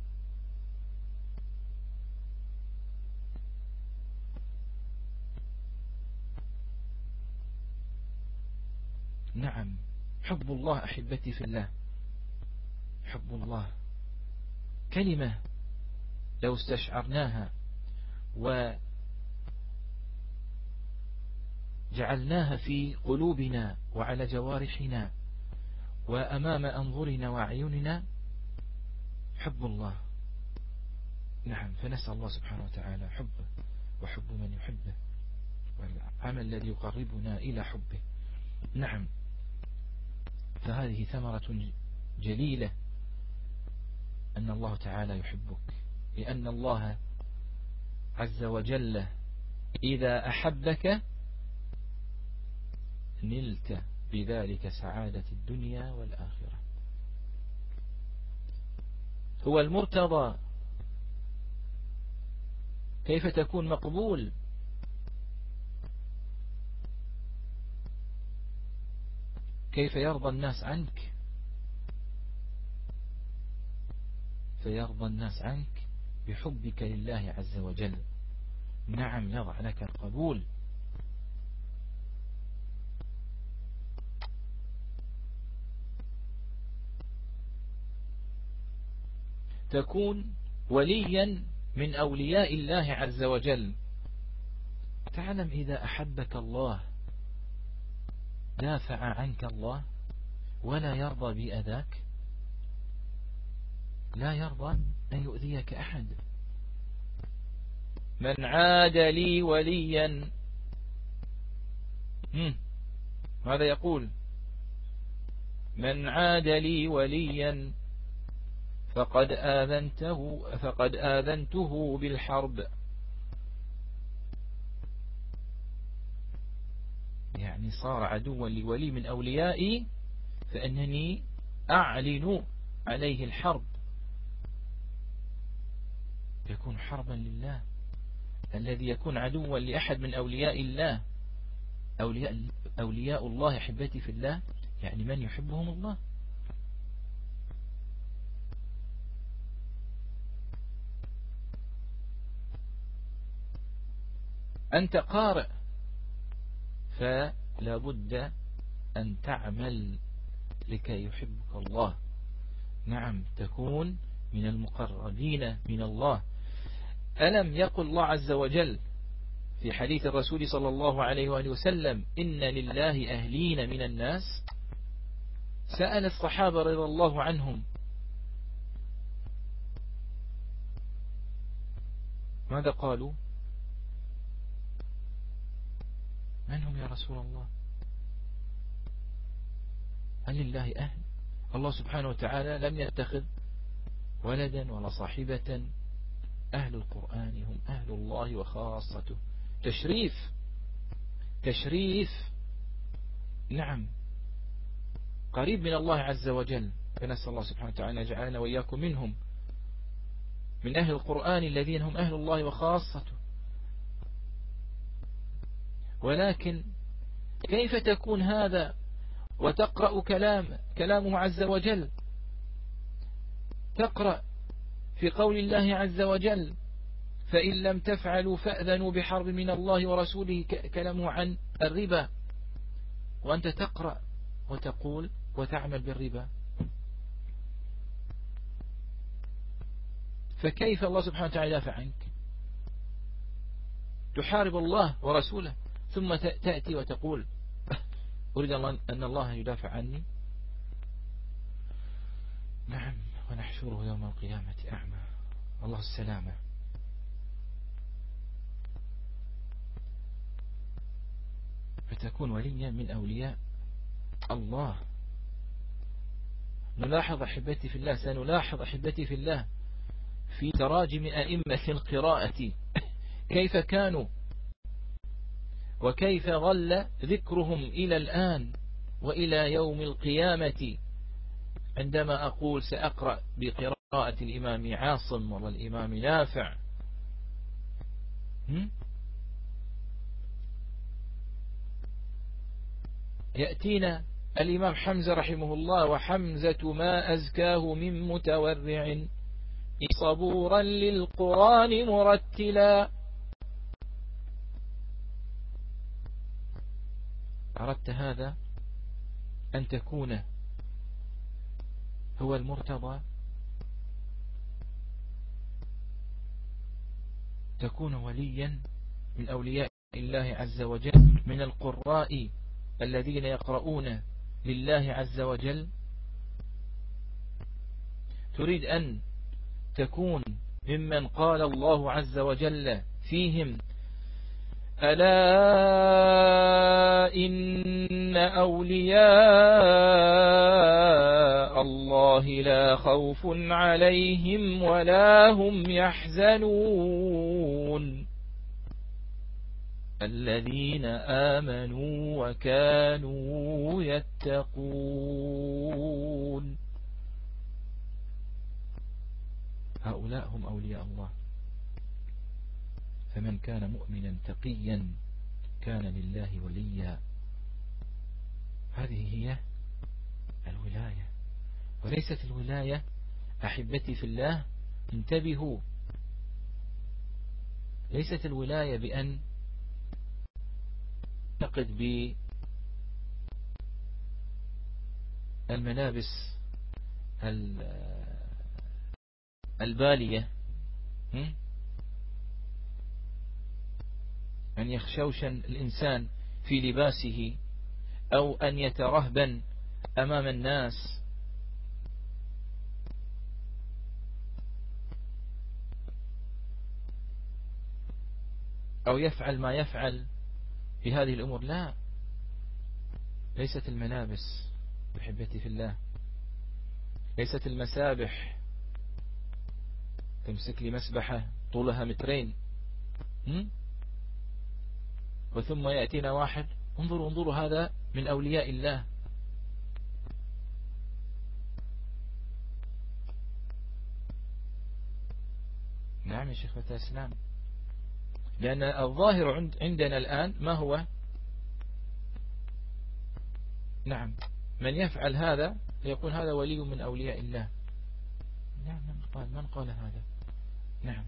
نعم، حب الله أحبتي في الله، حب الله كلمة لو استشعرناها وجعلناها في قلوبنا وعلى جوارحنا وأمام أنظرنا وأعيننا، حب الله. نعم، فنسأل الله سبحانه وتعالى حبه وحب من يحبه، والعمل الذي يقربنا إلى حبه. نعم، فهذه ثمرة جليلة أن الله تعالى يحبك، لأن الله عز وجل إذا أحبك نلت بذلك سعادة الدنيا والآخرة. هو المرتضى. كيف تكون مقبول؟ كيف يرضى الناس عنك؟ فيرضى الناس عنك بحبك لله عز وجل. نعم، يضع لك القبول. تكون وليا من أولياء الله عز وجل. تعلم إذا أحبك الله دافع عنك الله ولا يرضى بأذاك. لا يرضى أن يؤذيك أحد. من عاد لي وليا، ماذا يقول؟ من عاد لي وليا فقد آذنته بالحرب. يعني صار عدوا لولي من أوليائي فإنني أعلن عليه الحرب. يكون حربا لله. الذي يكون عدوا لأحد من أولياء الله، أولياء الله أحبتي في الله، يعني من يحبهم الله. أنت قارئ فلا بد أن تعمل لكي يحبك الله. نعم، تكون من المقربين من الله. ألم يقل الله عز وجل في حديث الرسول صلى الله عليه وآله وسلم: إن لله أهلين من الناس؟ سأل الصحابة رضي الله عنهم: ماذا قالوا؟ من هم يا رسول الله؟ هل لله أهل؟ الله سبحانه وتعالى لم يتخذ ولدا ولا صاحبة. أهل القرآن هم أهل الله وخاصته. تشريف. نعم، قريب من الله عز وجل. فنسأل الله سبحانه وتعالى أن يجعلنا وإياكم منهم، من أهل القرآن الذين هم أهل الله وخاصته. ولكن كيف تكون هذا وتقرأ كلامه عز وجل؟ تقرأ في قول الله عز وجل: فإن لم تفعلوا فأذنوا بحرب من الله ورسوله، كلامه عن الربا، وأنت تقرأ وتقول وتعمل بالربا. فكيف الله سبحانه وتعالى يدافع عنك؟ تحارب الله ورسوله، ثم تأتي وتقول أريد أن الله يدافع عني. نعم، ونحشره يوم القيامة أعمى، الله السلامة. فتكون وليا من أولياء الله. نلاحظ أحبتي في الله، سنلاحظ أحبتي في الله في تراجم أئمة القراءة كيف كانوا وكيف ظل ذكرهم إلى الآن وإلى يوم القيامة. عندما أقول سأقرأ بقراءة الإمام عاصم والإمام نافع، يأتينا الإمام حمزة رحمه الله: وحمزة ما أزكاه من متورع صبورا للقرآن مرتلا. أردت هذا أن تكون هو المرتضى، تكون وليا من أولياء الله عز وجل، من القراء الذين يقرؤون لله عز وجل. تريد أن تكون ممن قال الله عز وجل فيهم: ألا إن أولياء الله لا خوف عليهم ولا هم يحزنون الذين آمنوا وكانوا يتقون. هؤلاء هم أولياء الله. فمن كان مؤمنا تقيا كان لله وليا. هذه هي الولاية، وليست الولاية أحبتي في الله، انتبهوا، ليست الولاية بأن نقد بالملابس البالية، أن يخشوشن الإنسان في لباسه أو أن يترهبن أمام الناس، أو يفعل ما يفعل في هذه الأمور. لا، ليست الملابس بحبتي في الله، ليست المسابح، تمسك لي مسبحة طولها 2 متر وثم يأتينا واحد: انظروا هذا من أولياء الله. نعم يا شيخ فتاة إسلام، لأن الظاهر عندنا الآن ما هو؟ نعم، من يفعل هذا يقول هذا ولي من أولياء الله. نعم، من قال هذا؟ نعم،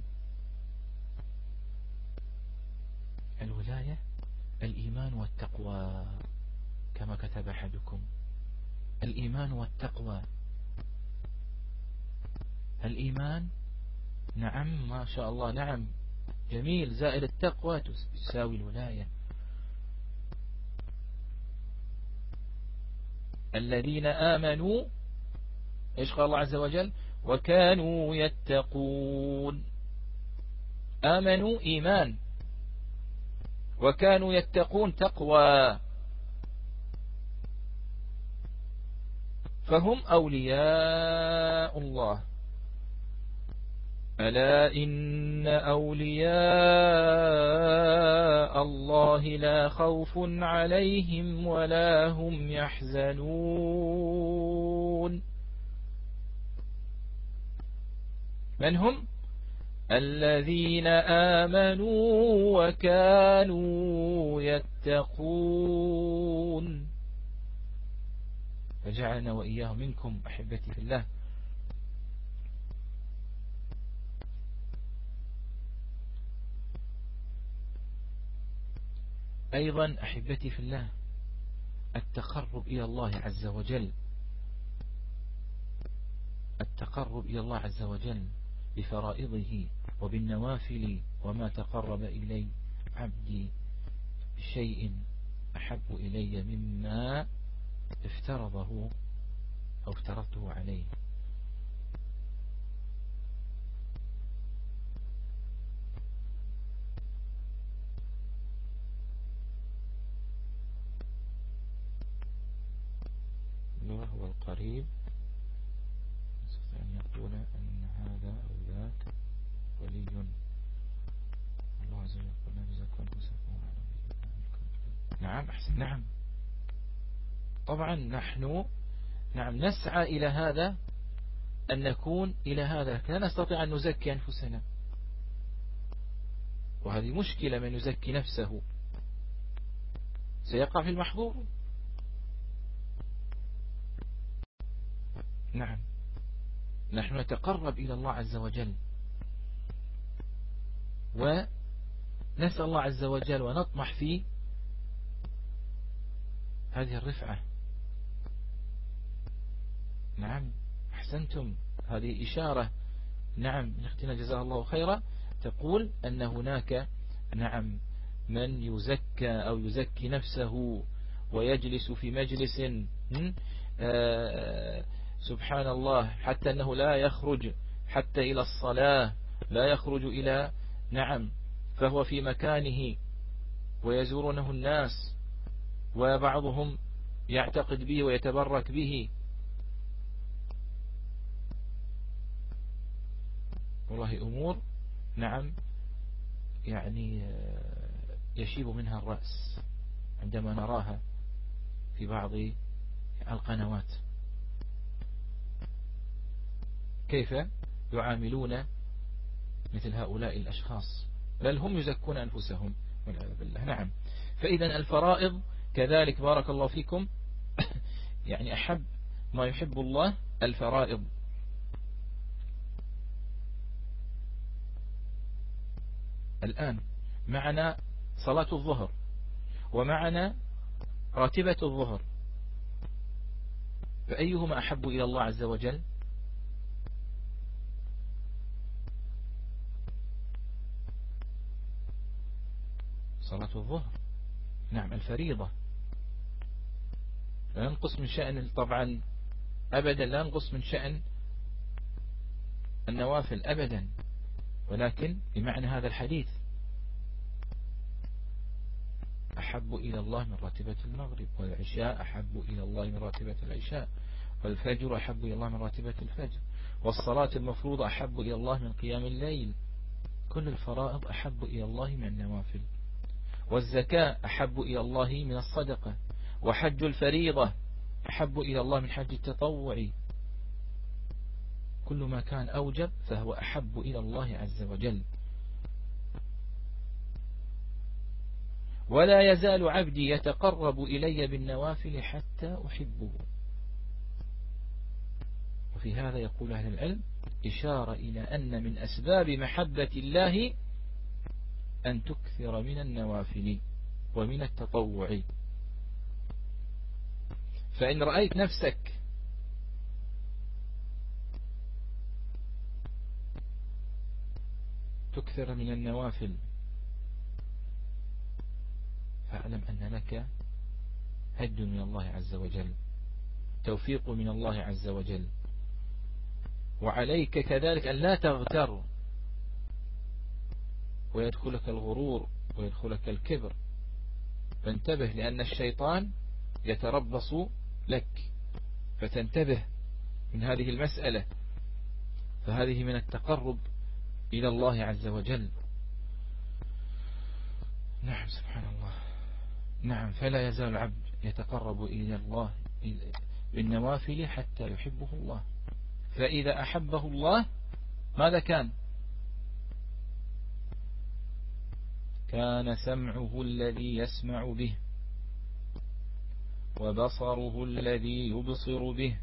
الولاية الإيمان والتقوى كما كتب أحدكم، الإيمان والتقوى. الإيمان نعم ما شاء الله، نعم جميل، زائد التقوى تساوي الولاية. الذين آمنوا، إيش قال الله عز وجل؟ وكانوا يتقون. آمنوا إيمان، وكانوا يتقون تقوى، فهم أولياء الله. ألا إن أولياء الله لا خوف عليهم ولا هم يحزنون. من هم؟ الذين آمنوا وكانوا يتقون. فجعلنا وإياهم منكم أحبتي في الله. أيضا أحبتي في الله التقرب إلى الله عز وجل، التقرب إلى الله عز وجل بفرائضه وبالنوافل. وما تقرب إلي عبدي بشيء أحب إلي مما افترضه أو افترضته عليه. وهو القريب يستطيع أن يقول أن هذا أو ذاك ولي الله عز وجل يقول لا تزكوا أنفسكم. نعم أحسن. نعم طبعا نحن نسعى إلى هذا، أن نكون إلى هذا، لا نستطيع أن نزكي أنفسنا، وهذه مشكلة. من يزكي نفسه سيقع في المحظور. نعم نحن نتقرب إلى الله عز وجل ونسأل الله عز وجل ونطمح في هذه الرفعة. نعم أحسنتم. هذه إشارة. نعم أختنا جزاها الله خيرا تقول أن هناك من يزكى أو يزكي نفسه ويجلس في مجلس سبحان الله حتى أنه لا يخرج حتى إلى الصلاة، لا يخرج إلى فهو في مكانه ويزورونه الناس وبعضهم يعتقد به ويتبرك به. والله أمور يعني يشيب منها الرأس عندما نراها في بعض القنوات، كيف يعاملون مثل هؤلاء الأشخاص، بل هم يزكون أنفسهم والعياذ بالله. نعم فإذا الفرائض كذلك بارك الله فيكم يعني أحب ما يحب الله الفرائض. الآن معنا صلاة الظهر ومعنا راتبة الظهر، فأيهما أحب إلى الله عز وجل؟ صلاة الظهر. نعم الفريضة لا ننقص من شأن، طبعا أبدا لا ننقص من شأن النوافل أبدا، ولكن بمعنى هذا الحديث أحب إلى الله من راتبة المغرب، والعشاء أحب إلى الله من راتبة العشاء، والفجر أحب إلى الله من راتبة الفجر، والصلاة المفروضة أحب إلى الله من قيام الليل. كل الفرائض أحب إلى الله من النوافل، والزكاة أحب إلى الله من الصدقة، وحج الفريضة أحب إلى الله من حج التطوع. كل ما كان أوجب فهو أحب إلى الله عز وجل. ولا يزال عبدي يتقرب إلي بالنوافل حتى أحبه. وفي هذا يقول أهل العلم إشارة إلى أن من أسباب محبة الله أن تكثر من النوافل ومن التطوع. فإن رأيت نفسك تكثر من النوافل فاعلم أن لك هد من الله عز وجل، توفيق من الله عز وجل. وعليك كذلك أن لا تغتر ويدخلك الغرور ويدخلك الكبر، فانتبه لأن الشيطان يتربص لك، فتنتبه من هذه المسألة. فهذه من التقرب إلى الله عز وجل. نعم سبحان الله. نعم فلا يزال العبد يتقرب إلى الله بالنوافل حتى يحبه الله. فإذا أحبه الله ماذا كان؟ كان سمعه الذي يسمع به، وبصره الذي يبصر به،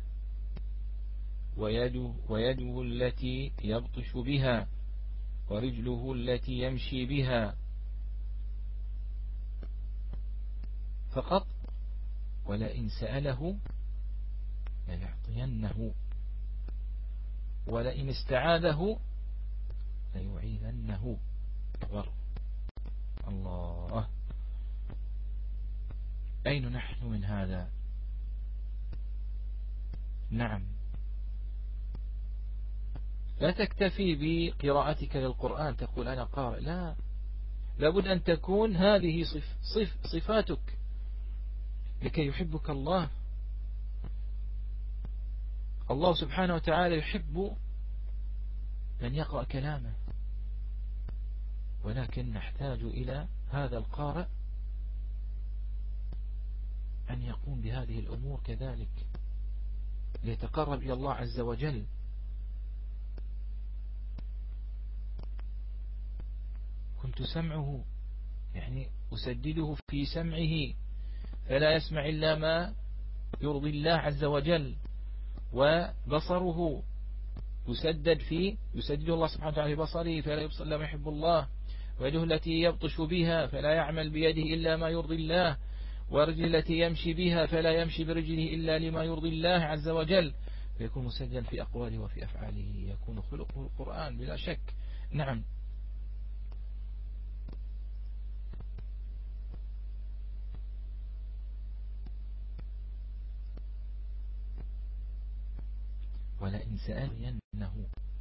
ويده التي يبطش بها، ورجله التي يمشي بها. فقط ولئن سأله ليعطينه، ولئن استعاذه ليعيذنه. الله أين نحن من هذا؟ نعم، لا تكتفي بقراءتك للقرآن تقول أنا قارئ، لا، لابد أن تكون هذه صفاتك لكي يحبك الله. الله سبحانه وتعالى يحب من يقرأ كلامه، ولكن نحتاج إلى هذا القارئ أن يقوم بهذه الأمور كذلك ليتقرب إلى الله عز وجل. كنت سمعه، يعني أسدده في سمعه فلا يسمع إلا ما يرضي الله عز وجل، وبصره يسدده الله سبحانه وتعالى ببصره فلا يبصر إلا ما يحب الله، ويده التي يبطش بها فلا يعمل بيده إلا ما يرضي الله، ورجل التي يمشي بها فلا يمشي برجله إلا لما يرضي الله عز وجل، فيكون مسجلا في أقواله وفي أفعاله، يكون خلقه القرآن بلا شك. نعم، ولئن سألينه.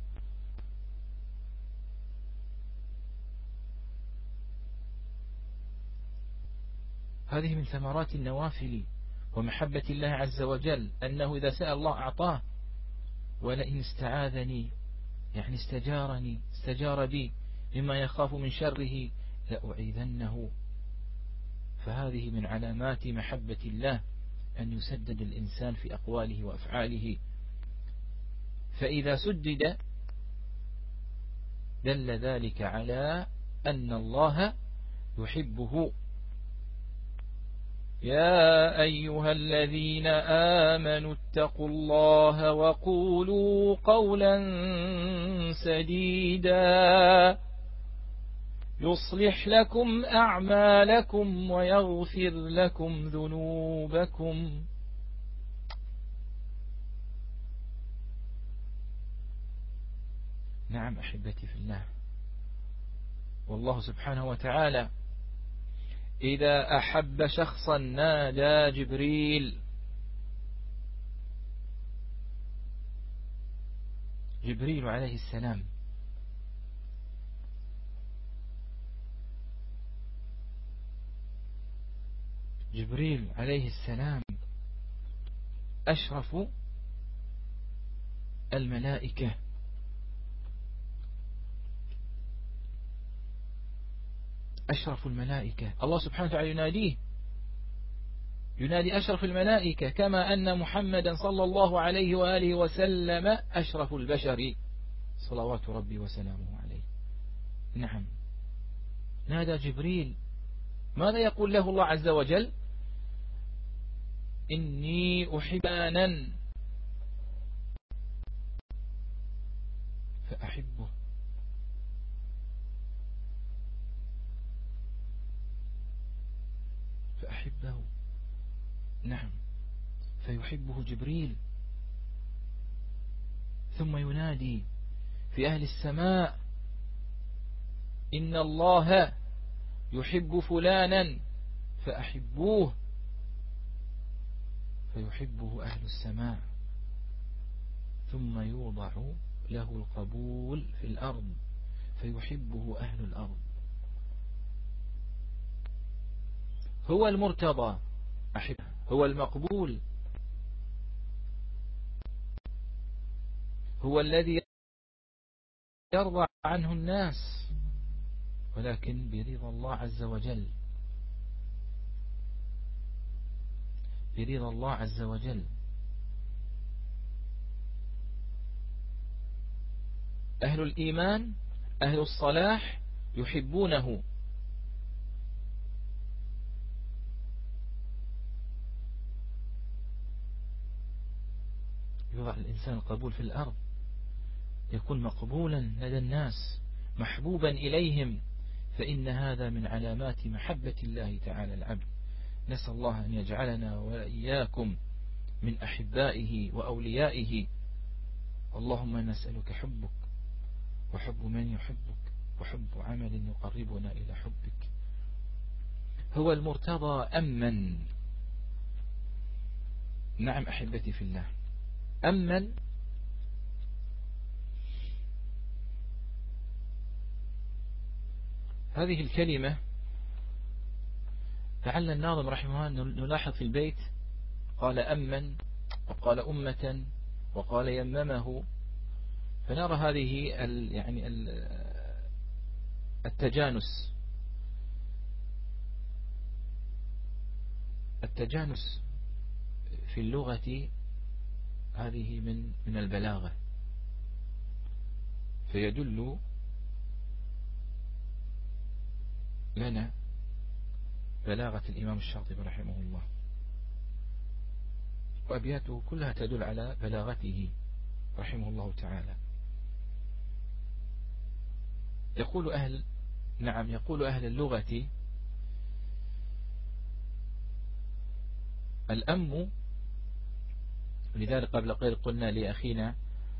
هذه من ثمرات النوافل ومحبة الله عز وجل، أنه إذا سأل الله أعطاه، ولئن استعاذني يعني استجار بي مما يخاف من شره لأعيذنه. فهذه من علامات محبة الله أن يسدد الإنسان في أقواله وأفعاله، فإذا سدد دل ذلك على أن الله يحبه. يا أيها الذين آمنوا اتقوا الله وقولوا قولا سديدا يصلح لكم أعمالكم ويغفر لكم ذنوبكم. نعم أحبتي في الله، والله سبحانه وتعالى إذا أحب شخصا نادى جبريل عليه السلام. جبريل عليه السلام أشرف الملائكة، أشرف الملائكة. الله سبحانه وتعالى ينادي أشرف الملائكة، كما أن محمدا صلى الله عليه وآله وسلم أشرف البشر صلوات ربي وسلامه عليه. نعم، نادى جبريل، ماذا يقول له الله عز وجل؟ إني أحبانا فأحبه. نعم، فيحبه جبريل. ثم ينادي في أهل السماء إن الله يحب فلانا فأحبوه، فيحبه أهل السماء. ثم يوضع له القبول في الأرض فيحبه أهل الأرض. هو المرتضى أحبه، هو المقبول، هو الذي يرضى عنه الناس، ولكن برضا الله عز وجل، برضا الله عز وجل. أهل الإيمان أهل الصلاح يحبونه، يوضع الإنسان القبول في الأرض، يكون مقبولا لدى الناس، محبوبا إليهم، فإن هذا من علامات محبة الله تعالى العبد. نسأل الله أن يجعلنا وإياكم من أحبائه وأوليائه. اللهم نسألك حبك وحب من يحبك وحب عمل يقربنا إلى حبك. هو المرتضى أمن نعم أحبتي في الله. أمن هذه الكلمة لعل الناظم رحمه الله نلاحظ في البيت قال أمن وقال أمة وقال يممه، فنرى هذه يعني التجانس في اللغة، هذه من البلاغة، فيدل لنا بلاغة الإمام الشاطبي رحمه الله، وأبياته كلها تدل على بلاغته رحمه الله تعالى. يقول أهل اللغة الأم، لذلك قبل قليل قلنا لأخينا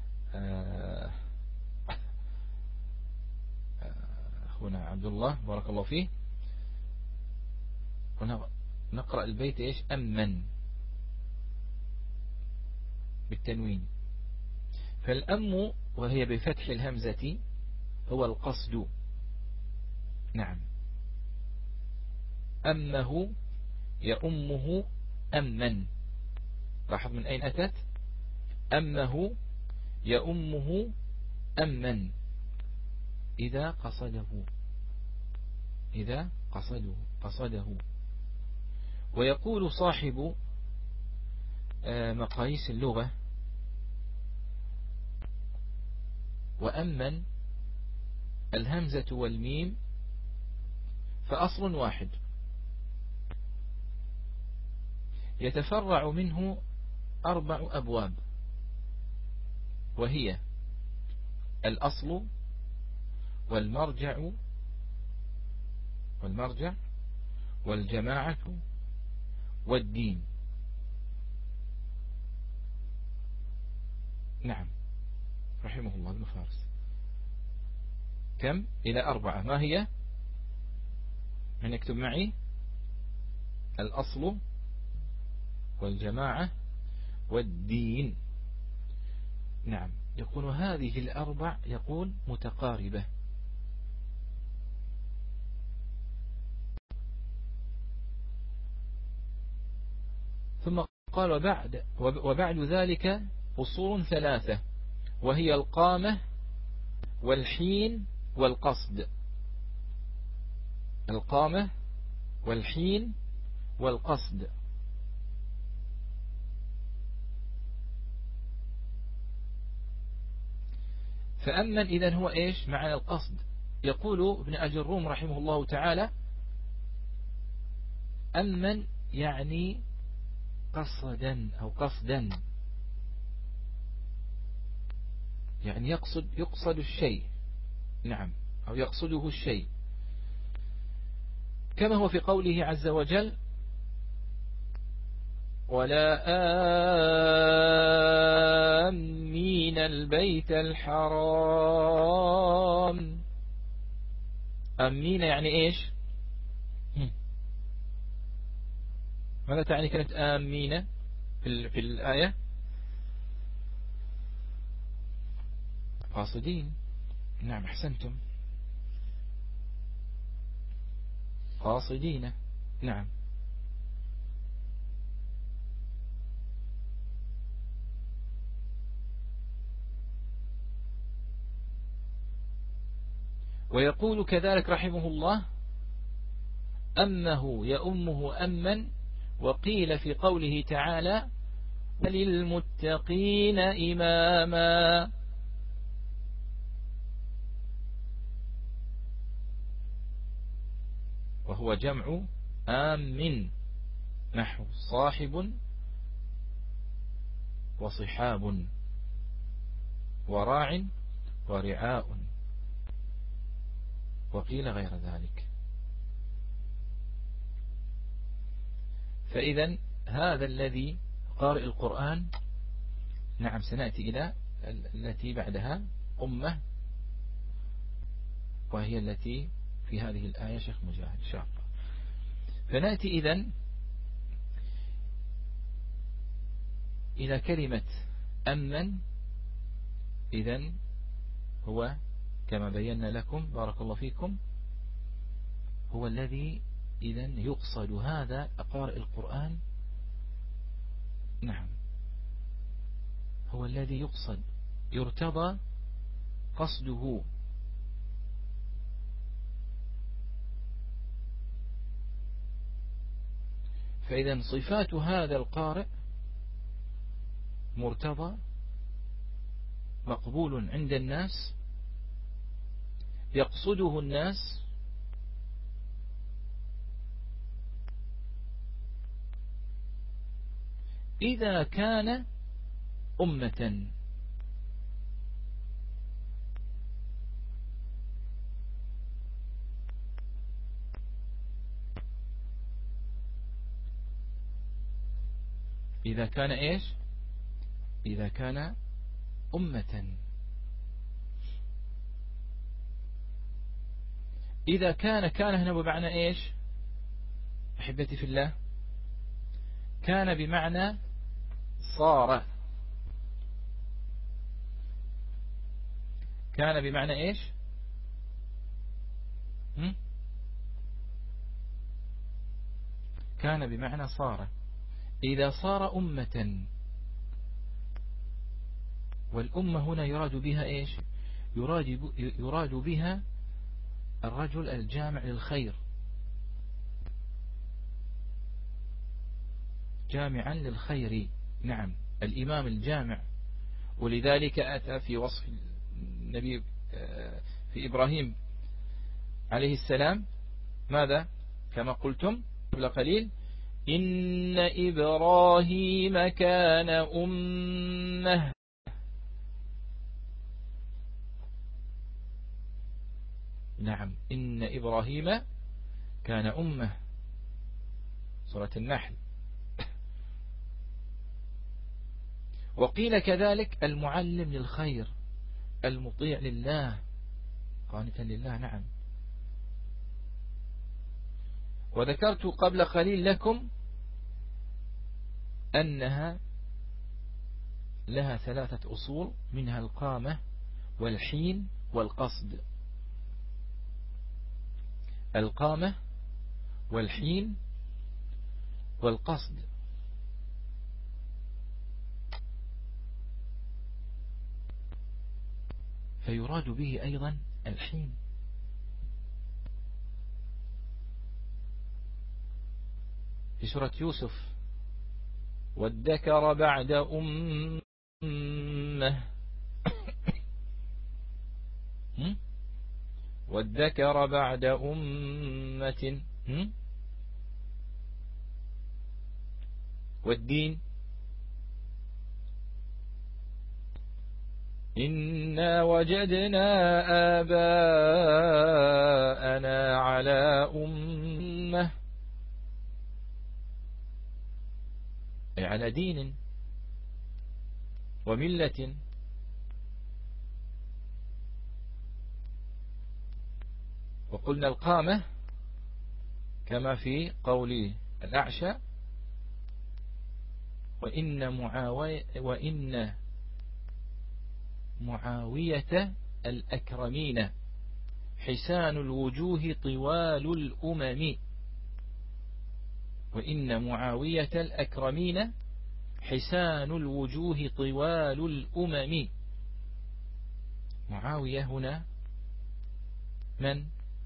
أخونا عبد الله بارك الله فيه، نقرأ البيت إيش؟ أمن بالتنوين. فالأم وهي بفتح الهمزة هو القصد. نعم. أمه يأمه أمن، لاحظ من أين أتت؟ أمه يأمه أمن إذا قصده. ويقول صاحب مقاييس اللغة: وأمن الهمزة والميم فأصل واحد يتفرع منه 4 أبواب، وهي الأصل والمرجع والجماعة والدين. نعم رحمه الله ابن فارس. كم؟ إلى 4. ما هي؟ من يكتب معي؟ الأصل والجماعة والدين. نعم. يكون هذه 4 يقول متقاربة. ثم قال وبعد ذلك أصول 3، وهي القامة والحين والقصد. القامة والحين والقصد. فأمن إذن هو إيش؟ معنى القصد. يقول ابن أجروم رحمه الله تعالى: أمن يعني قصدا أو قصدا، يعني يقصد الشيء. نعم، أو يقصده الشيء، كما هو في قوله عز وجل: ولا آمين البيت الحرام. آمين يعني إيش؟ ماذا تعني كلمة آمين في الآية؟ قاصدين. نعم أحسنتم، قاصدين. نعم. ويقول كذلك رحمه الله: أمه يأمه أمن. وقيل في قوله تعالى: للمتقين إماما. وهو جمع آمن، نحو صاحب وصحاب وراع ورعاء، وقيل غير ذلك. فإذا هذا الذي قارئ القرآن. نعم سنأتي إلى التي بعدها أمة، وهي التي في هذه الآية شيخ مجاهد إن شاء الله. فنأتي إذن إلى كلمة أمن، إذن هو كما بينا لكم بارك الله فيكم هو الذي إذن يقصد هذا قارئ القرآن. نعم، هو الذي يقصد يرتضى قصده. فإذا صفات هذا القارئ مرتضى مقبول عند الناس، يقصده الناس، إذا كان أمة. إذا كان إيش؟ إذا كان أمة. إذا كان هنا بمعنى إيش أحبتي في الله؟ كان بمعنى صار. كان بمعنى إيش؟ كان بمعنى صار. إذا صار أمة، والأمة هنا يراد بها إيش؟ يراد بها الرجل الجامع للخير، جامعا للخير. نعم، الإمام الجامع. ولذلك أتى في وصف النبي في إبراهيم عليه السلام ماذا؟ كما قلتم قبل قليل: إن إبراهيم كان أمة. نعم، إن إبراهيم كان أمة، سورة النحل. وقيل كذلك المعلم للخير، المطيع لله، قانتا لله. نعم. وذكرت قبل قليل لكم أنها لها 3 أصول، منها القامة والحين والقصد. القامة والحين والقصد. فيراد به أيضا الحين. في سورة يوسف: وادكر بعد أمة. وادكر بعد أمة. والدين: إنا وجدنا آباءنا على أمة، أي على دين وملة. وقلنا القامة كما في قول الأعشى: وإن معاوية الأكرمين حسان الوجوه طوال الأمم. وإن معاوية الأكرمين حسان الوجوه طوال الأمم. معاوية هنا من؟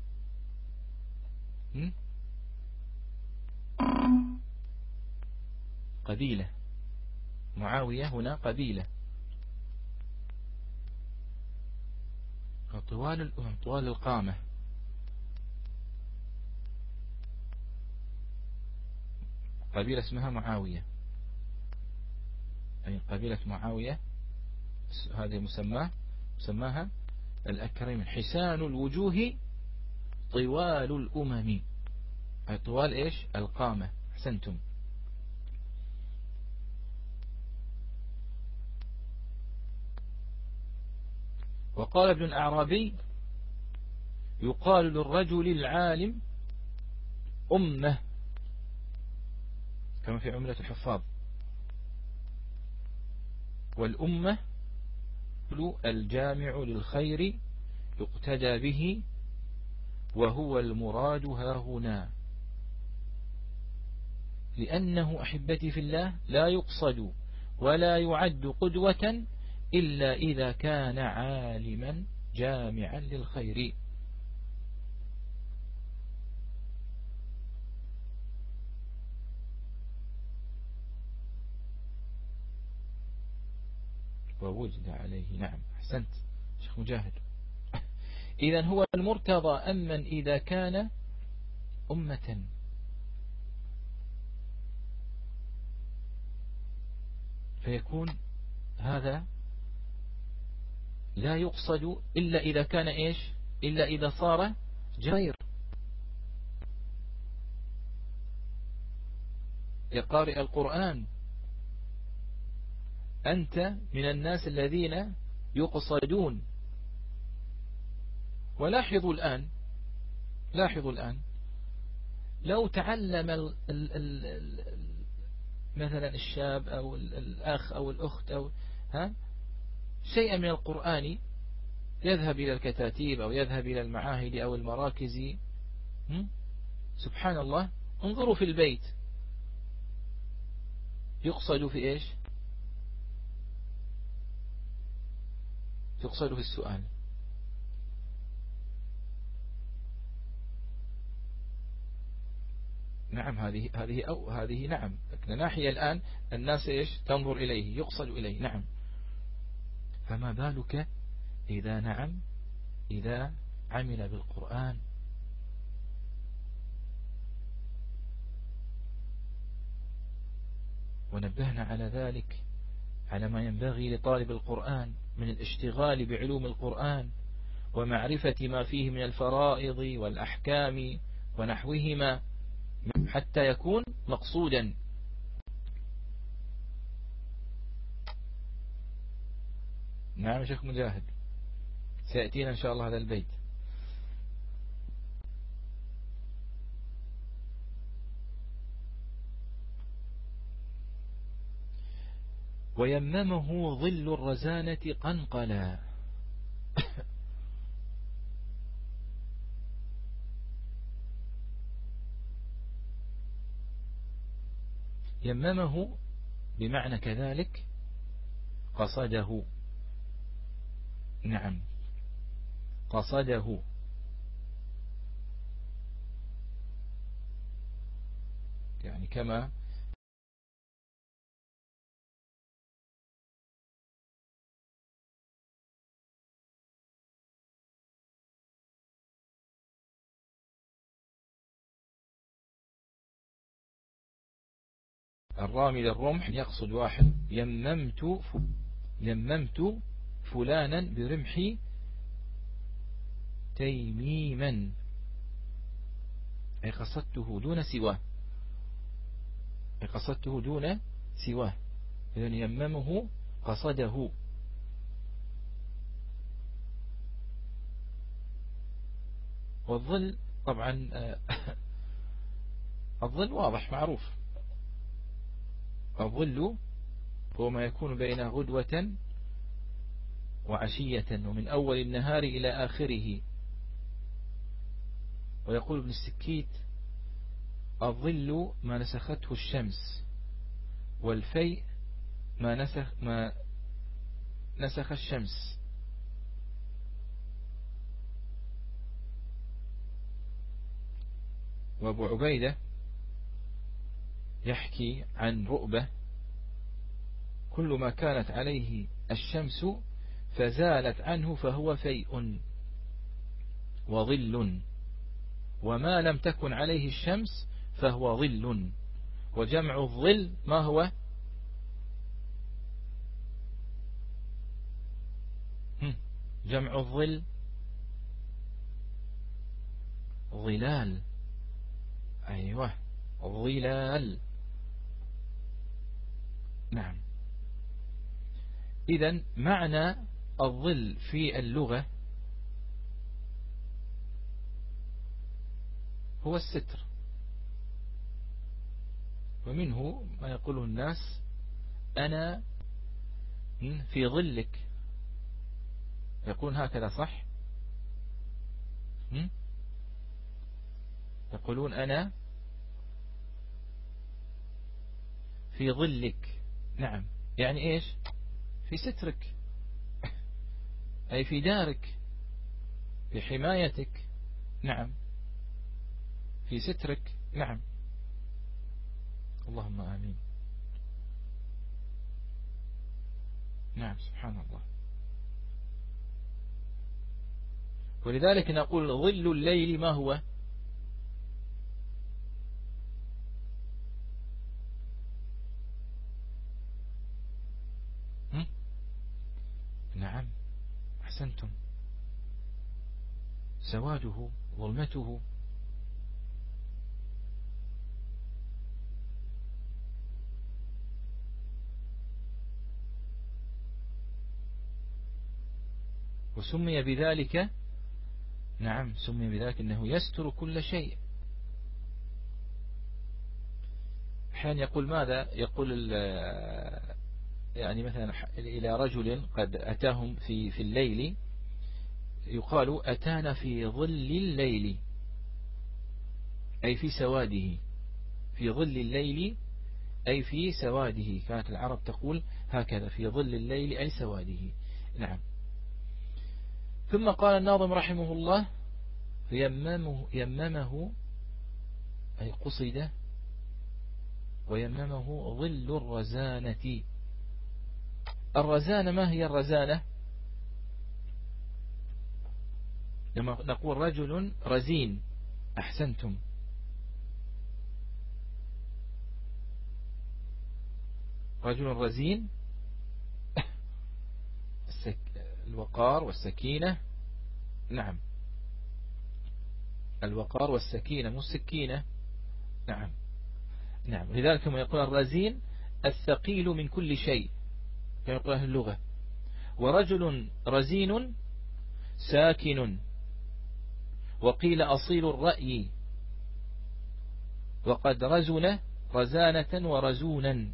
قبيلة. معاوية هنا قبيلة. طوال الأمم، طوال القامة. قبيلة اسمها معاوية، أي قبيلة معاوية، هذه مسماها الأكرم. حسان الوجوه طوال الأمم، أي طوال إيش؟ القامة. أحسنتم. وقال ابن الأعرابي: يقال للرجل العالم أمة، كما في عملة الحفاظ. والأمة الجامع للخير يقتدى به، وهو المراد ها هنا، لأنه أحبتي في الله لا يقصد ولا يعد قدوة إلا إذا كان عالما جامعا للخير. ووجد عليه. نعم، أحسنت شيخ مجاهد. إذن هو المرتضى أمن إذا كان أمة. فيكون هذا لا يقصد إلا إذا كان إيش؟ إلا إذا صار جير. يا قارئ القرآن، أنت من الناس الذين يقصدون. ولاحظوا الآن، لاحظوا الآن لو تعلم مثلا الشاب أو الأخ أو الأخت أو شيئا من القرآن، يذهب إلى الكتاتيب أو يذهب إلى المعاهد أو المراكز، سبحان الله، انظروا في البيت يقصد في إيش؟ يقصد في السؤال. نعم، هذه نعم، لكن ناحية الآن الناس إيش؟ تنظر إليه، يقصد إليه. نعم، فما بالك إذا نعم إذا عمل بالقرآن. ونبهنا على ذلك، على ما ينبغي لطالب القرآن من الاشتغال بعلوم القرآن ومعرفة ما فيه من الفرائض والأحكام ونحوهما حتى يكون مقصودا. نعم شيخ مجاهد، سيأتينا إن شاء الله هذا البيت. ويممه ظل الرزانة قنقلا. يممه بمعنى كذلك قصده. نعم، قصده. يعني كما الرامي للرمح يقصد واحد. يممت فلانا برمحي تيميما، أي قصدته دون سواه، أي قصدته دون سواه. إذن يممه قصده. والظل طبعا الظل واضح معروف. الظل هو ما يكون بين غدوة وعشية ومن أول النهار إلى آخره. ويقول ابن السكيت: الظل ما نسخته الشمس، والفيء ما نسخ الشمس. وابو عبيدة يحكي عن رؤبة: كل ما كانت عليه الشمس فزالت عنه فهو فيء وظل، وما لم تكن عليه الشمس فهو ظل. وجمع الظل ما هو؟ جمع الظل ظلال. أيوة، ظلال. نعم. إذن معنى الظل في اللغة هو الستر، ومنه ما يقوله الناس: أنا في ظلك، يقولون هكذا صح؟ يقولون أنا في ظلك. نعم، يعني إيش؟ في سترك، أي في دارك، في حمايتك. نعم، في سترك. نعم، اللهم آمين. نعم، سبحان الله. ولذلك نقول ظل الليل ما هو؟ نعم، أحسنتم، سواده، ظلمته. وسمي بذلك، نعم، سمي بذلك أنه يستر كل شيء. حين يقول ماذا؟ يقول يعني مثلا إلى رجل قد أتاهم في الليل، يقال أتانا في ظل الليل، أي في سواده، في ظل الليل أي في سواده. كانت العرب تقول هكذا، في ظل الليل أي سواده. نعم. ثم قال الناظم رحمه الله: يممه أي قصده، ويممه ظل الرزانة. الرزانة، ما هي الرزانة؟ لما نقول رجل رزين، أحسنتم، رجل رزين، الوقار والسكينة. نعم، الوقار والسكينة، مو السكينة. نعم، نعم. لذلك كما يقول الرزين الثقيل من كل شيء، كما يقول أهل اللغة. ورجل رزين ساكن، وقيل أصيل الرأي، وقد رزن رزانة ورزونا.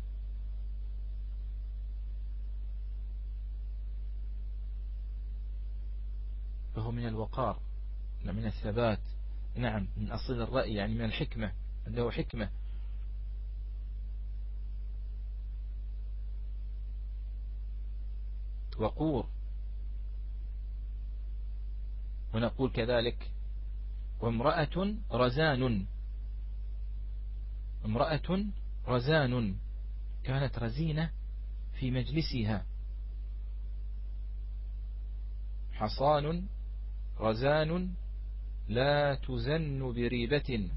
فهو من الوقار، من الثبات. نعم، من أصيل الرأي، يعني من الحكمة، عنده حكمة. وقور. ونقول كذلك وامرأة رزان، امرأة رزان، كانت رزينة في مجلسها. حصان رزان لا تزن بريبة،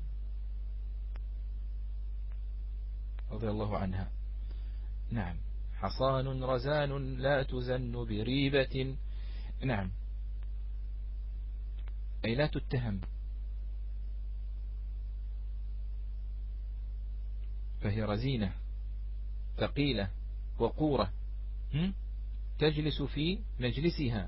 رضي الله عنها. نعم، حصان رزان لا تزن بريبة. نعم، أي لا تتهم، فهي رزينة ثقيلة وقورة، تجلس في مجلسها.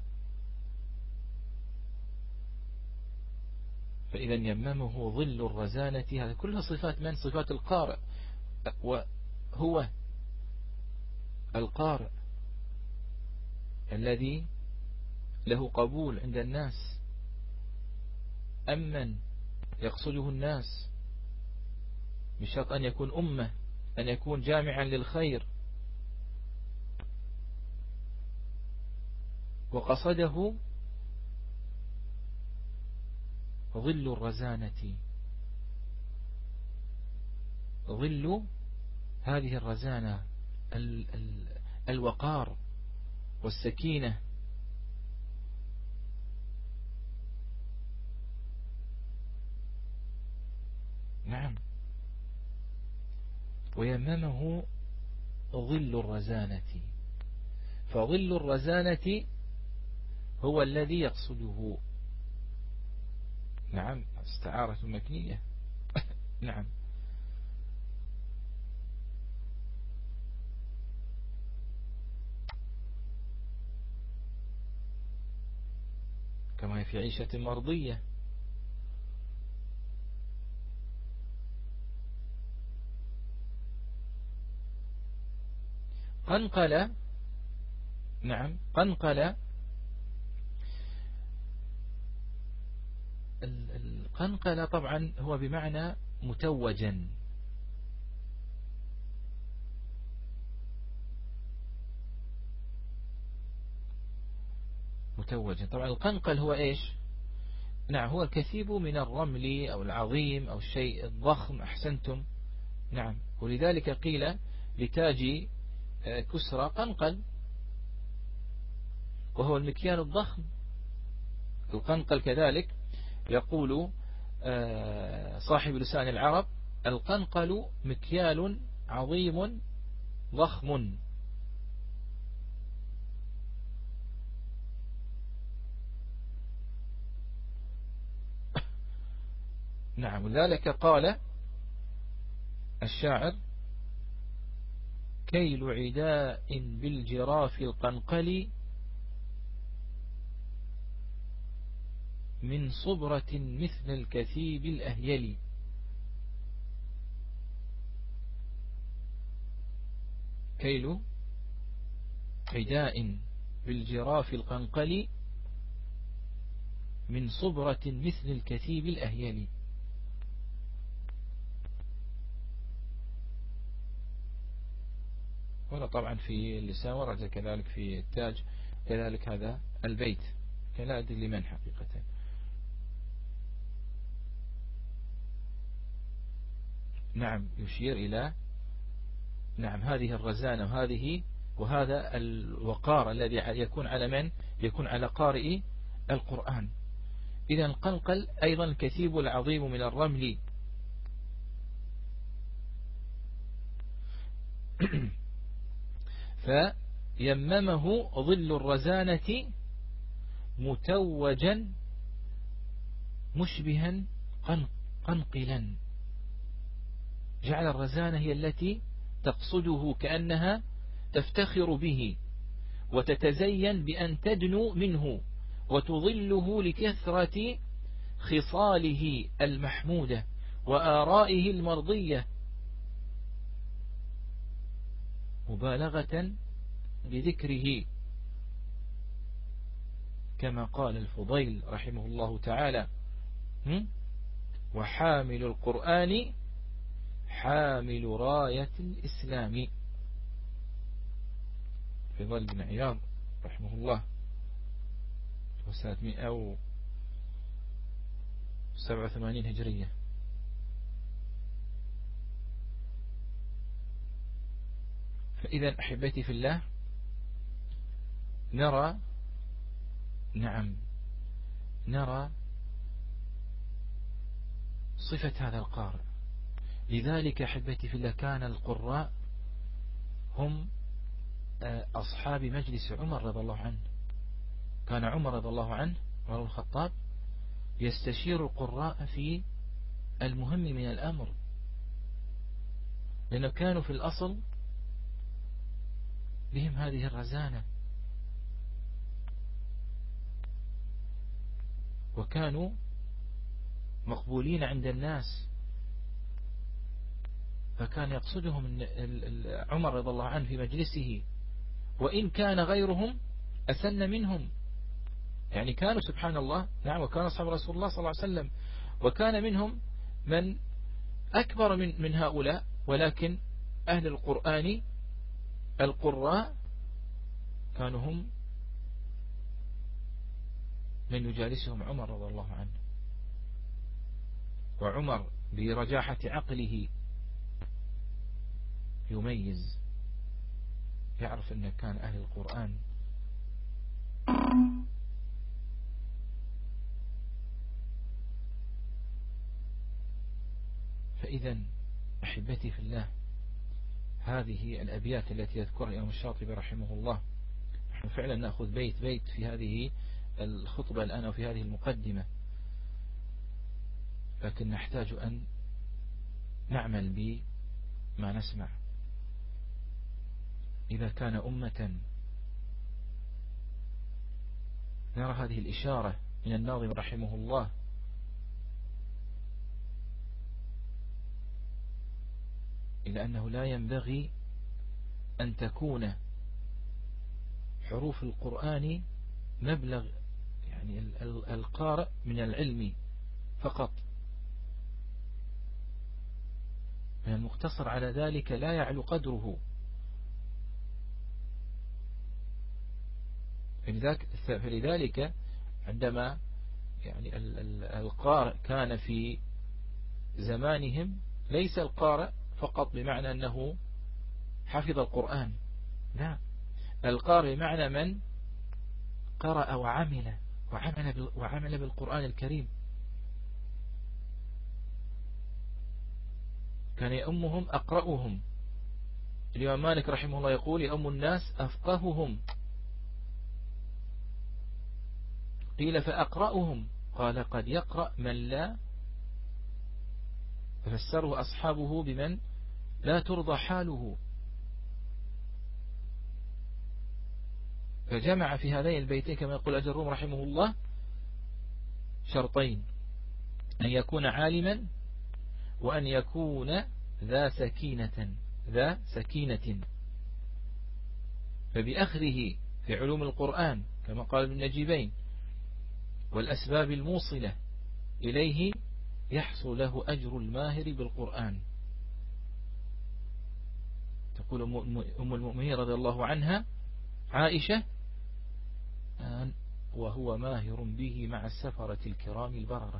فإذا يممه ظل الرزانة. هذا كلها صفات من؟ صفات القارئ، وهو القارئ الذي له قبول عند الناس، أمن يقصده الناس، بشرط أن يكون أمة، أن يكون جامعا للخير. وقصده ظل الرزانة، ظل هذه الرزانة، الوقار والسكينة. نعم، ويممه ظل الرزانة، فظل الرزانة هو الذي يقصده. نعم، استعارة مكنية. نعم، كما في عيشة مرضية. قنقل نعم قنقل. القنقل طبعا هو بمعنى متوجا. طبعا القنقل هو إيش؟ نعم هو الكثيب من الرمل أو العظيم أو الشيء الضخم. أحسنتم. نعم ولذلك قيل لتاج كسرى قنقل، وهو المكيال الضخم. القنقل كذلك يقول صاحب لسان العرب: القنقل مكيال عظيم ضخم. نعم ولذلك قال الشاعر: كيل عداء بالجراف القنقل من صبرة مثل الكثيب الأهيل. كيل عداء بالجراف القنقل من صبرة مثل الكثيب الأهيل. هنا طبعا في اللسان ورد كذلك في التاج كذلك هذا البيت، لا أدري لمن حقيقة. نعم يشير إلى نعم هذه الرزانة وهذا الوقار الذي يكون على من؟ يكون على قارئ القرآن. إذا القنقل أيضا الكثيب العظيم من الرمل. فيممه ظل الرزانة متوجا مشبها قنقلا. جعل الرزانة هي التي تقصده كأنها تفتخر به وتتزين بأن تدنو منه وتظله لكثرة خصاله المحمودة وآرائه المرضية، مبالغة بذكره، كما قال الفضيل رحمه الله تعالى: وحامل القرآن حامل راية الإسلام. فضيل بن عياض رحمه الله وسنة 187 هجرية. فإذا أحبتي في الله نرى صفة هذا القارئ. لذلك أحبتي في الله كان القراء هم أصحاب مجلس عمر رضي الله عنه. كان عمر رضي الله عنه عمر الخطاب يستشير القراء في المهم من الأمر، لأنه كانوا في الأصل بهم هذه الرزانة، وكانوا مقبولين عند الناس، فكان يقصدهم عمر رضي الله عنه في مجلسه، وإن كان غيرهم أسن منهم. يعني كانوا سبحان الله نعم، وكان أصحاب رسول الله صلى الله عليه وسلم وكان منهم من أكبر من هؤلاء، ولكن أهل القرآن القراء كانوا هم من يجالسهم عمر رضي الله عنه. وعمر برجاحة عقله يميز، يعرف أن كان أهل القرآن فإذا أحبتي في الله هذه الأبيات التي يذكرها الإمام الشاطبي رحمه الله، نحن فعلا نأخذ بيت بيت في هذه الخطبة الآن وفي هذه المقدمة، لكن نحتاج أن نعمل بما نسمع. إذا كان أمة نرى هذه الإشارة من الناظم رحمه الله إلى أنه لا ينبغي أن تكون حروف القرآن مبلغ يعني القارئ من العلم فقط، من المقتصر على ذلك لا يعلو قدره. فلذلك عندما يعني القارئ كان في زمانهم ليس القارئ فقط بمعنى أنه حفظ القرآن، لا، القارئ بمعنى من قرأ وعمل بالقرآن الكريم. كان يأمهم أقرأهم. الإمام مالك رحمه الله يقول يأم الناس أفقههم، قيل فأقرأهم، قال قد يقرأ من لا، ففسره أصحابه بمن لا ترضى حاله. فجمع في هذين البيتين كما يقول أجروم رحمه الله شرطين: أن يكون عالما، وأن يكون ذا سكينة. فبأخذه في علوم القرآن كما قال ابن النجيبين والأسباب الموصلة إليه يحصل له أجر الماهر بالقرآن. تقول أم المؤمنين رضي الله عنها عائشة: وهو ماهر به مع السفرة الكرام البررة.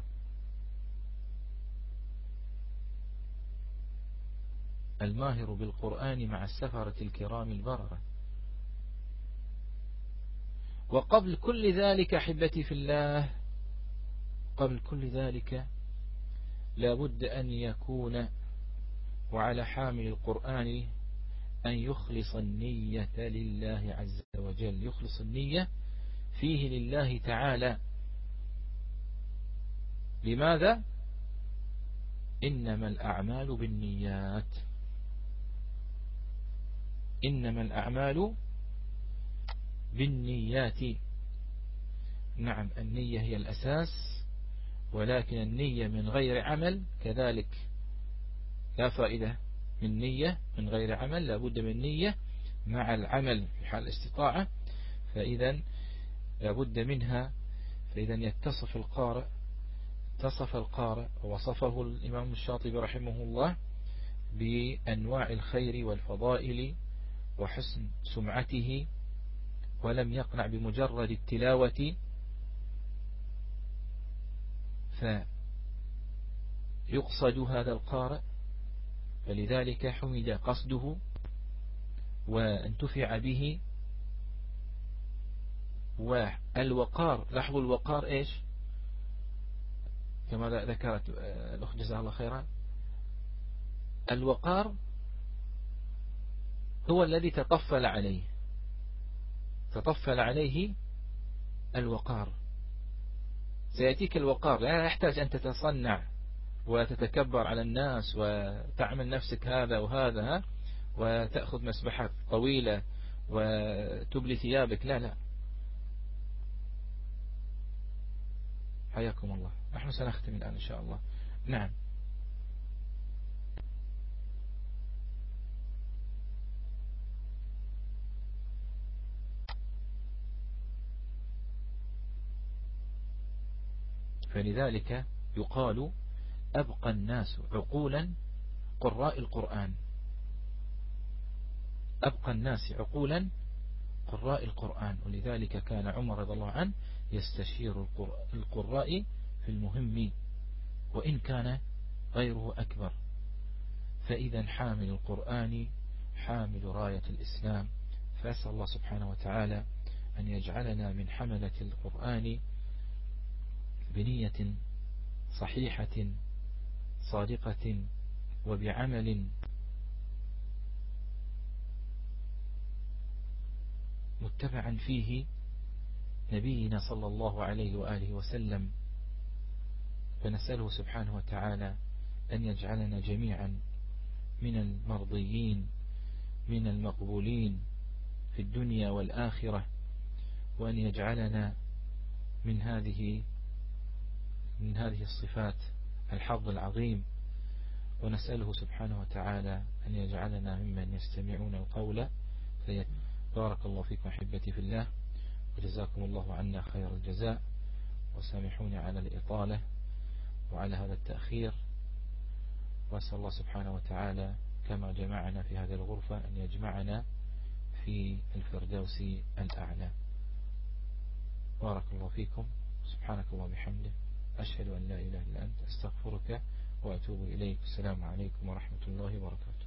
الماهر بالقرآن مع السفرة الكرام البررة. وقبل كل ذلك أحبتي في الله، قبل كل ذلك لابد أن يكون وعلى حامل القرآن أن يخلص النية لله عز وجل، يخلص النية فيه لله تعالى. لماذا؟ إنما الأعمال بالنيات، إنما الأعمال بالنيات. نعم، النية هي الأساس، ولكن النية من غير عمل كذلك لا فائدة. من نية من غير عمل لابد من نية مع العمل في حال الاستطاعة، فإذا لابد منها. فإذا يتصف القارئ ووصفه الإمام الشاطبي رحمه الله بأنواع الخير والفضائل وحسن سمعته، ولم يقنع بمجرد التلاوة، فيقصد هذا القارئ، فلذلك حمد قصده وانتفع به. والوقار، لاحظوا الوقار إيش كما ذكرت الأخت جزاها الله خيرا، الوقار هو الذي تطفل عليه الوقار. سيأتيك الوقار، لا يحتاج أن تتصنع وتتكبر على الناس وتعمل نفسك هذا وهذا وتأخذ مسبحات طويلة وتبلي ثيابك، لا. حياكم الله. نحن سنختم الآن إن شاء الله. نعم. فلذلك يقال أبقى الناس عقولا قراء القرآن، أبقى الناس عقولا قراء القرآن. ولذلك كان عمر رضي الله عنه يستشير القراء في المهم وإن كان غيره أكبر. فإذا حامل القرآن حامل راية الإسلام. فأسأل الله سبحانه وتعالى أن يجعلنا من حملة القرآن بنية صحيحة صادقة وبعمل متبعا فيه نبينا صلى الله عليه وآله وسلم. فنسأله سبحانه وتعالى أن يجعلنا جميعا من المرضيين من المقبولين في الدنيا والآخرة، وأن يجعلنا من هذه الصفات الحظ العظيم. ونسأله سبحانه وتعالى أن يجعلنا ممن يستمعون القول بارك الله فيكم أحبتي في الله، وجزاكم الله عنا خير الجزاء، وسامحوني على الإطالة وعلى هذا التأخير، وأسأل الله سبحانه وتعالى كما جمعنا في هذه الغرفة أن يجمعنا في الفردوس الأعلى. بارك الله فيكم، سبحانك الله وبحمده، أشهد أن لا إله إلا أنت، أستغفرك وأتوب إليك. السلام عليكم ورحمة الله وبركاته.